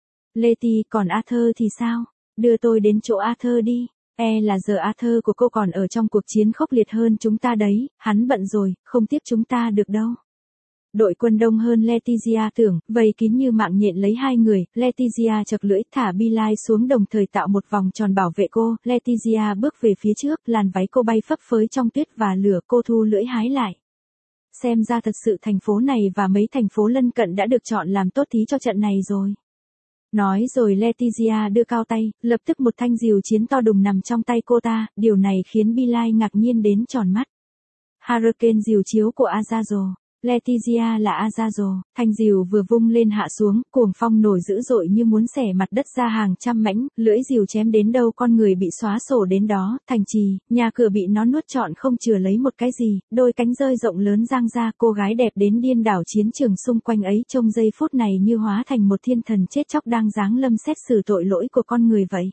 Leti, còn Arthur thì sao? Đưa tôi đến chỗ Arthur đi. E là giờ Arthur của cô còn ở trong cuộc chiến khốc liệt hơn chúng ta đấy, hắn bận rồi, không tiếp chúng ta được đâu. Đội quân đông hơn Leticia tưởng, vây kín như mạng nhện lấy hai người, Leticia chật lưỡi thả Bilal xuống đồng thời tạo một vòng tròn bảo vệ cô, Leticia bước về phía trước, làn váy cô bay phấp phới trong tuyết và lửa, cô thu lưỡi hái lại. Xem ra thật sự thành phố này và mấy thành phố lân cận đã được chọn làm tốt thí cho trận này rồi. Nói rồi Leticia đưa cao tay, lập tức một thanh rìu chiến to đùng nằm trong tay cô ta, điều này khiến Bilal ngạc nhiên đến tròn mắt. Hurricane rìu chiếu của Azazel. Leticia là Azazel, thanh rìu vừa vung lên hạ xuống, cuồng phong nổi dữ dội như muốn xẻ mặt đất ra hàng trăm mảnh, lưỡi rìu chém đến đâu con người bị xóa sổ đến đó, thành trì, nhà cửa bị nó nuốt trọn không chừa lấy một cái gì, đôi cánh rơi rộng lớn giang ra, cô gái đẹp đến điên đảo chiến trường xung quanh ấy trong giây phút này như hóa thành một thiên thần chết chóc đang giáng lâm xét xử tội lỗi của con người vậy.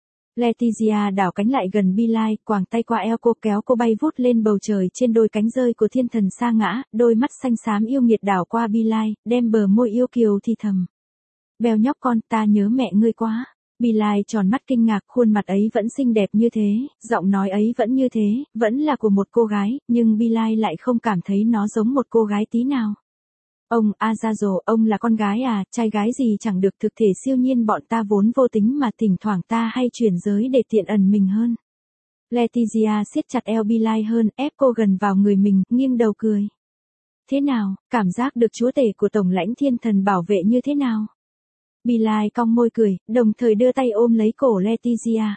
Leticia đảo cánh lại gần Bilal, quàng tay qua eo cô kéo cô bay vút lên bầu trời trên đôi cánh rơi của thiên thần sa ngã, đôi mắt xanh xám yêu nghiệt đảo qua Bilal, đem bờ môi yêu kiều thì thầm. Bèo nhóc con, ta nhớ mẹ ngươi quá. Bilal tròn mắt kinh ngạc, khuôn mặt ấy vẫn xinh đẹp như thế, giọng nói ấy vẫn như thế, vẫn là của một cô gái, nhưng Bilal lại không cảm thấy nó giống một cô gái tí nào. Ông Azazo, ông là con gái à, trai gái gì chẳng được, thực thể siêu nhiên bọn ta vốn vô tính mà thỉnh thoảng ta hay chuyển giới để tiện ẩn mình hơn. Letizia siết chặt eo Bilal hơn, ép cô gần vào người mình, nghiêng đầu cười. Thế nào, cảm giác được chúa tể của Tổng lãnh thiên thần bảo vệ như thế nào? Bilal cong môi cười, đồng thời đưa tay ôm lấy cổ Letizia.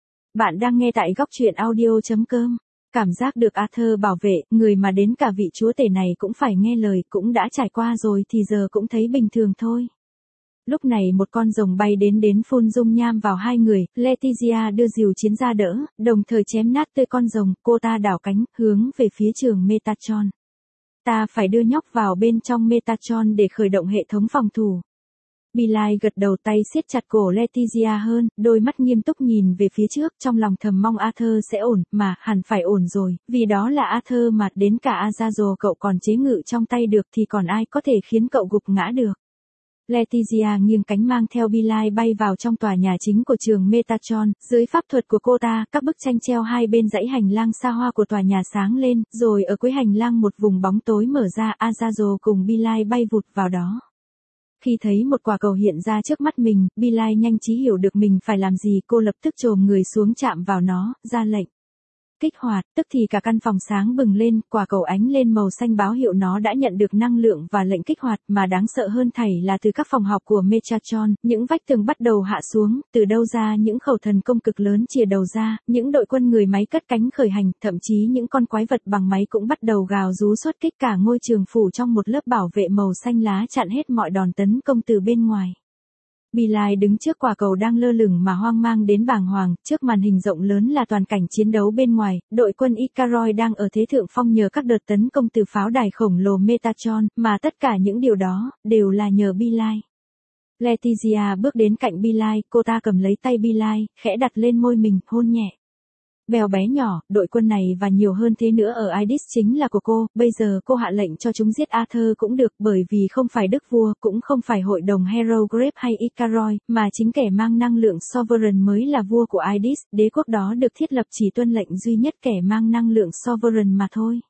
Bạn đang nghe tại góc truyện audio chấm com. Cảm giác được Arthur bảo vệ, người mà đến cả vị chúa tể này cũng phải nghe lời, cũng đã trải qua rồi thì giờ cũng thấy bình thường thôi. Lúc này một con rồng bay đến đến phun dung nham vào hai người, Letizia đưa dìu chiến ra đỡ, đồng thời chém nát tươi con rồng, cô ta đảo cánh, hướng về phía trường Metatron. Ta phải đưa nhóc vào bên trong Metatron để khởi động hệ thống phòng thủ. Bilal gật đầu, tay siết chặt cổ Letizia hơn, đôi mắt nghiêm túc nhìn về phía trước, trong lòng thầm mong Arthur sẽ ổn, mà hẳn phải ổn rồi, vì đó là Arthur mà, đến cả Azazo cậu còn chế ngự trong tay được thì còn ai có thể khiến cậu gục ngã được. Letizia nghiêng cánh mang theo Bilal bay vào trong tòa nhà chính của trường Metatron, dưới pháp thuật của cô ta, các bức tranh treo hai bên dãy hành lang xa hoa của tòa nhà sáng lên, rồi ở cuối hành lang một vùng bóng tối mở ra, Azazo cùng Bilal bay vụt vào đó. Khi thấy một quả cầu hiện ra trước mắt mình, Bilal nhanh trí hiểu được mình phải làm gì, cô lập tức chồm người xuống chạm vào nó, ra lệnh. Kích hoạt, tức thì cả căn phòng sáng bừng lên, quả cầu ánh lên màu xanh báo hiệu nó đã nhận được năng lượng và lệnh kích hoạt, mà đáng sợ hơn thảy là từ các phòng học của Metatron, những vách tường bắt đầu hạ xuống, từ đâu ra những khẩu thần công cực lớn chìa đầu ra, những đội quân người máy cất cánh khởi hành, thậm chí những con quái vật bằng máy cũng bắt đầu gào rú xuất kích, cả ngôi trường phủ trong một lớp bảo vệ màu xanh lá chặn hết mọi đòn tấn công từ bên ngoài. Bilal đứng trước quả cầu đang lơ lửng mà hoang mang đến bàng hoàng, trước màn hình rộng lớn là toàn cảnh chiến đấu bên ngoài, đội quân Icaroid đang ở thế thượng phong nhờ các đợt tấn công từ pháo đài khổng lồ Metatron, mà tất cả những điều đó, đều là nhờ Bilal. Letizia bước đến cạnh Bilal, cô ta cầm lấy tay Bilal, khẽ đặt lên môi mình, hôn nhẹ. Bèo bé nhỏ, đội quân này và nhiều hơn thế nữa ở Aidis chính là của cô, bây giờ cô hạ lệnh cho chúng giết Arthur cũng được, bởi vì không phải đức vua, cũng không phải hội đồng Hero Grape hay Icaroid, mà chính kẻ mang năng lượng Sovereign mới là vua của Aidis, đế quốc đó được thiết lập chỉ tuân lệnh duy nhất kẻ mang năng lượng Sovereign mà thôi.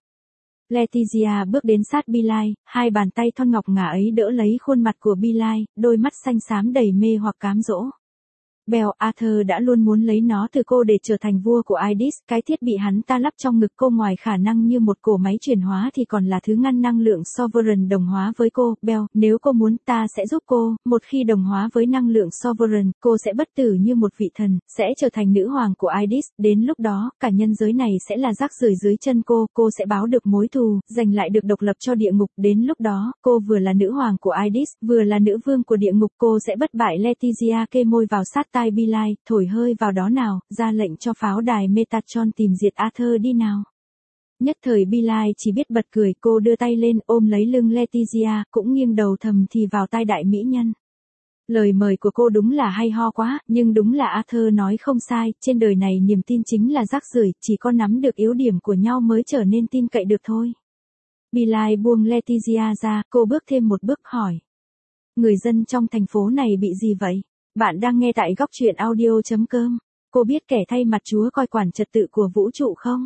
Letizia bước đến sát Bilal, hai bàn tay thon ngọc ngà ấy đỡ lấy khuôn mặt của Bilal, đôi mắt xanh xám đầy mê hoặc cám dỗ. Bèo, Arthur đã luôn muốn lấy nó từ cô để trở thành vua của Aidis, cái thiết bị hắn ta lắp trong ngực cô ngoài khả năng như một cỗ máy chuyển hóa thì còn là thứ ngăn năng lượng Sovereign đồng hóa với cô. Bèo, nếu cô muốn ta sẽ giúp cô, một khi đồng hóa với năng lượng Sovereign, cô sẽ bất tử như một vị thần, sẽ trở thành nữ hoàng của Aidis, đến lúc đó, cả nhân giới này sẽ là rác rưởi dưới chân cô, cô sẽ báo được mối thù, giành lại được độc lập cho địa ngục, đến lúc đó, cô vừa là nữ hoàng của Aidis, vừa là nữ vương của địa ngục, cô sẽ bất bại. Letizia kê môi vào sát tai Bilal, thổi hơi vào đó nào, ra lệnh cho pháo đài Metatron tìm diệt Arthur đi nào. Nhất thời Bilal chỉ biết bật cười, cô đưa tay lên ôm lấy lưng Letizia, cũng nghiêng đầu thầm thì vào tai đại mỹ nhân. Lời mời của cô đúng là hay ho quá, nhưng đúng là Arthur nói không sai, trên đời này niềm tin chính là rác rưởi, chỉ có nắm được yếu điểm của nhau mới trở nên tin cậy được thôi. Bilal buông Letizia ra, cô bước thêm một bước hỏi. Người dân trong thành phố này bị gì vậy? Bạn đang nghe tại góc truyện audio chấm com. Cô biết kẻ thay mặt Chúa coi quản trật tự của vũ trụ không?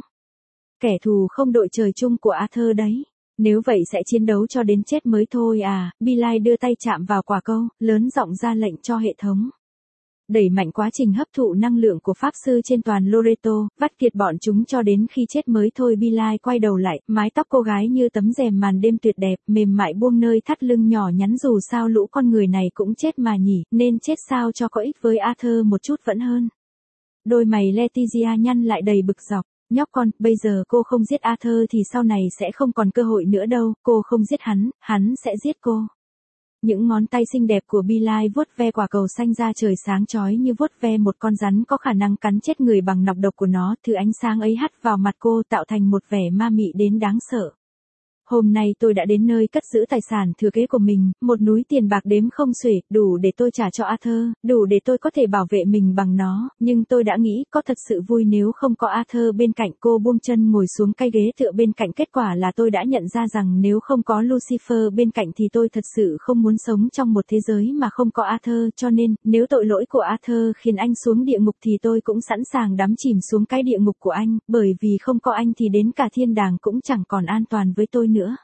Kẻ thù không đội trời chung của Arthur đấy. Nếu vậy sẽ chiến đấu cho đến chết mới thôi à. Bilal đưa tay chạm vào quả cầu, lớn giọng ra lệnh cho hệ thống. Đẩy mạnh quá trình hấp thụ năng lượng của Pháp Sư trên toàn Loreto, vắt kiệt bọn chúng cho đến khi chết mới thôi. Bilal quay đầu lại, mái tóc cô gái như tấm rèm màn đêm tuyệt đẹp, mềm mại buông nơi thắt lưng nhỏ nhắn, dù sao lũ con người này cũng chết mà nhỉ, nên chết sao cho có ích với Arthur một chút vẫn hơn. Đôi mày Letizia nhăn lại đầy bực dọc. Nhóc con, bây giờ cô không giết Arthur thì sau này sẽ không còn cơ hội nữa đâu, cô không giết hắn, hắn sẽ giết cô. Những ngón tay xinh đẹp của Bilal vuốt ve quả cầu xanh ra trời sáng chói như vuốt ve một con rắn có khả năng cắn chết người bằng nọc độc của nó, thứ ánh sáng ấy hắt vào mặt cô tạo thành một vẻ ma mị đến đáng sợ. Hôm nay tôi đã đến nơi cất giữ tài sản thừa kế của mình, một núi tiền bạc đếm không xuể, đủ để tôi trả cho Arthur, đủ để tôi có thể bảo vệ mình bằng nó, nhưng tôi đã nghĩ có thật sự vui nếu không có Arthur bên cạnh. Cô buông chân ngồi xuống cái ghế tựa bên cạnh, kết quả là tôi đã nhận ra rằng nếu không có Lucifer bên cạnh thì tôi thật sự không muốn sống trong một thế giới mà không có Arthur, cho nên, nếu tội lỗi của Arthur khiến anh xuống địa ngục thì tôi cũng sẵn sàng đắm chìm xuống cái địa ngục của anh, bởi vì không có anh thì đến cả thiên đàng cũng chẳng còn an toàn với tôi nữa.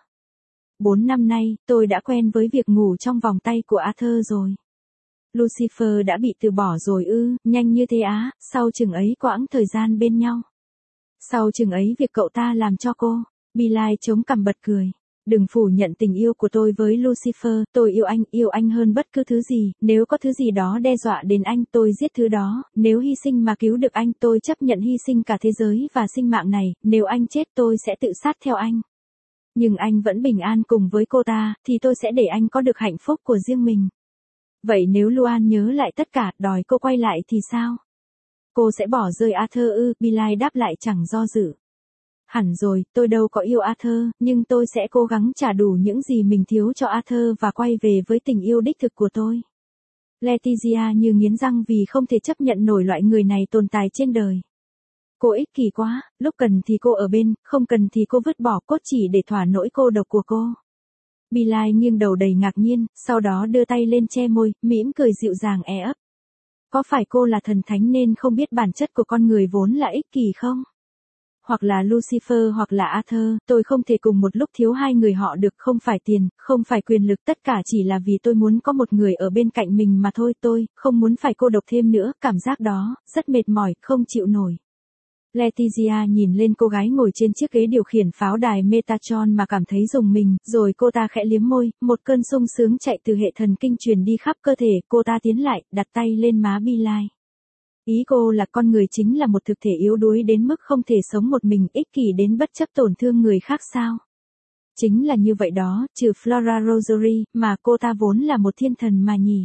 Bốn năm nay, tôi đã quen với việc ngủ trong vòng tay của Arthur rồi. Lucifer đã bị từ bỏ rồi ư, nhanh như thế á, sau chừng ấy quãng thời gian bên nhau. Sau chừng ấy việc cậu ta làm cho cô, Billy chống cằm bật cười. Đừng phủ nhận tình yêu của tôi với Lucifer, tôi yêu anh, yêu anh hơn bất cứ thứ gì, nếu có thứ gì đó đe dọa đến anh, tôi giết thứ đó, nếu hy sinh mà cứu được anh, tôi chấp nhận hy sinh cả thế giới và sinh mạng này, nếu anh chết tôi sẽ tự sát theo anh. Nhưng anh vẫn bình an cùng với cô ta, thì tôi sẽ để anh có được hạnh phúc của riêng mình. Vậy nếu Luan nhớ lại tất cả, đòi cô quay lại thì sao? Cô sẽ bỏ rơi Arthur ư? Billy đáp lại chẳng do dự. Hẳn rồi, tôi đâu có yêu Arthur, nhưng tôi sẽ cố gắng trả đủ những gì mình thiếu cho Arthur và quay về với tình yêu đích thực của tôi. Leticia như nghiến răng vì không thể chấp nhận nổi loại người này tồn tại trên đời. Cô ích kỷ quá, lúc cần thì cô ở bên, không cần thì cô vứt bỏ cốt chỉ để thỏa nỗi cô độc của cô. Billy nghiêng đầu đầy ngạc nhiên, sau đó đưa tay lên che môi, mỉm cười dịu dàng e ấp. Có phải cô là thần thánh nên không biết bản chất của con người vốn là ích kỷ không? Hoặc là Lucifer hoặc là Arthur, tôi không thể cùng một lúc thiếu hai người họ được, không phải tiền, không phải quyền lực, tất cả chỉ là vì tôi muốn có một người ở bên cạnh mình mà thôi, tôi không muốn phải cô độc thêm nữa, cảm giác đó, rất mệt mỏi, không chịu nổi. Leticia nhìn lên cô gái ngồi trên chiếc ghế điều khiển pháo đài Metatron mà cảm thấy rùng mình, rồi cô ta khẽ liếm môi, một cơn sung sướng chạy từ hệ thần kinh truyền đi khắp cơ thể, cô ta tiến lại, đặt tay lên má Billy. Ý cô là con người chính là một thực thể yếu đuối đến mức không thể sống một mình, ích kỷ đến bất chấp tổn thương người khác sao? Chính là như vậy đó, trừ Flora Rosary, mà cô ta vốn là một thiên thần mà nhỉ.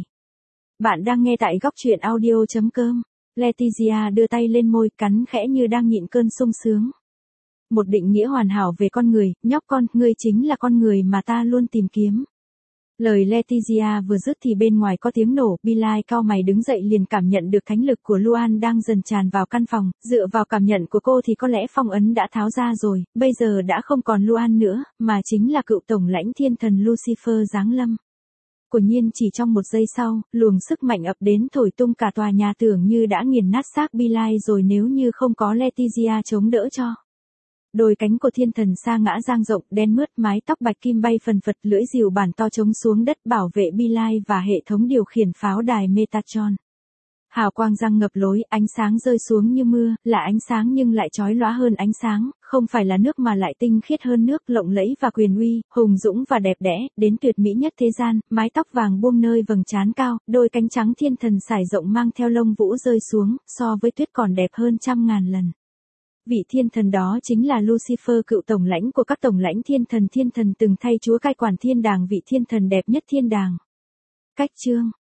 Bạn đang nghe tại góc truyện audio chấm com. Leticia đưa tay lên môi, cắn khẽ như đang nhịn cơn sung sướng. Một định nghĩa hoàn hảo về con người, nhóc con, ngươi chính là con người mà ta luôn tìm kiếm. Lời Leticia vừa dứt thì bên ngoài có tiếng nổ, Billy cau mày đứng dậy liền cảm nhận được thánh lực của Luan đang dần tràn vào căn phòng, dựa vào cảm nhận của cô thì có lẽ phong ấn đã tháo ra rồi, bây giờ đã không còn Luan nữa, mà chính là cựu tổng lãnh thiên thần Lucifer giáng lâm. Quả nhiên chỉ trong một giây sau, luồng sức mạnh ập đến thổi tung cả tòa nhà tưởng như đã nghiền nát xác Billy rồi nếu như không có Leticia chống đỡ cho. Đôi cánh của thiên thần sa ngã dang rộng, đen mướt, mái tóc bạch kim bay phần phật, lưỡi rìu bản to chống xuống đất bảo vệ Billy và hệ thống điều khiển pháo đài Metatron. Hào quang răng ngập lối, ánh sáng rơi xuống như mưa, là ánh sáng nhưng lại chói lóa hơn ánh sáng, không phải là nước mà lại tinh khiết hơn nước, lộng lẫy và quyền uy, hùng dũng và đẹp đẽ, đến tuyệt mỹ nhất thế gian, mái tóc vàng buông nơi vầng trán cao, đôi cánh trắng thiên thần sải rộng mang theo lông vũ rơi xuống, so với tuyết còn đẹp hơn trăm ngàn lần. Vị thiên thần đó chính là Lucifer, cựu tổng lãnh của các tổng lãnh thiên thần, thiên thần từng thay chúa cai quản thiên đàng, vị thiên thần đẹp nhất thiên đàng. Cách chương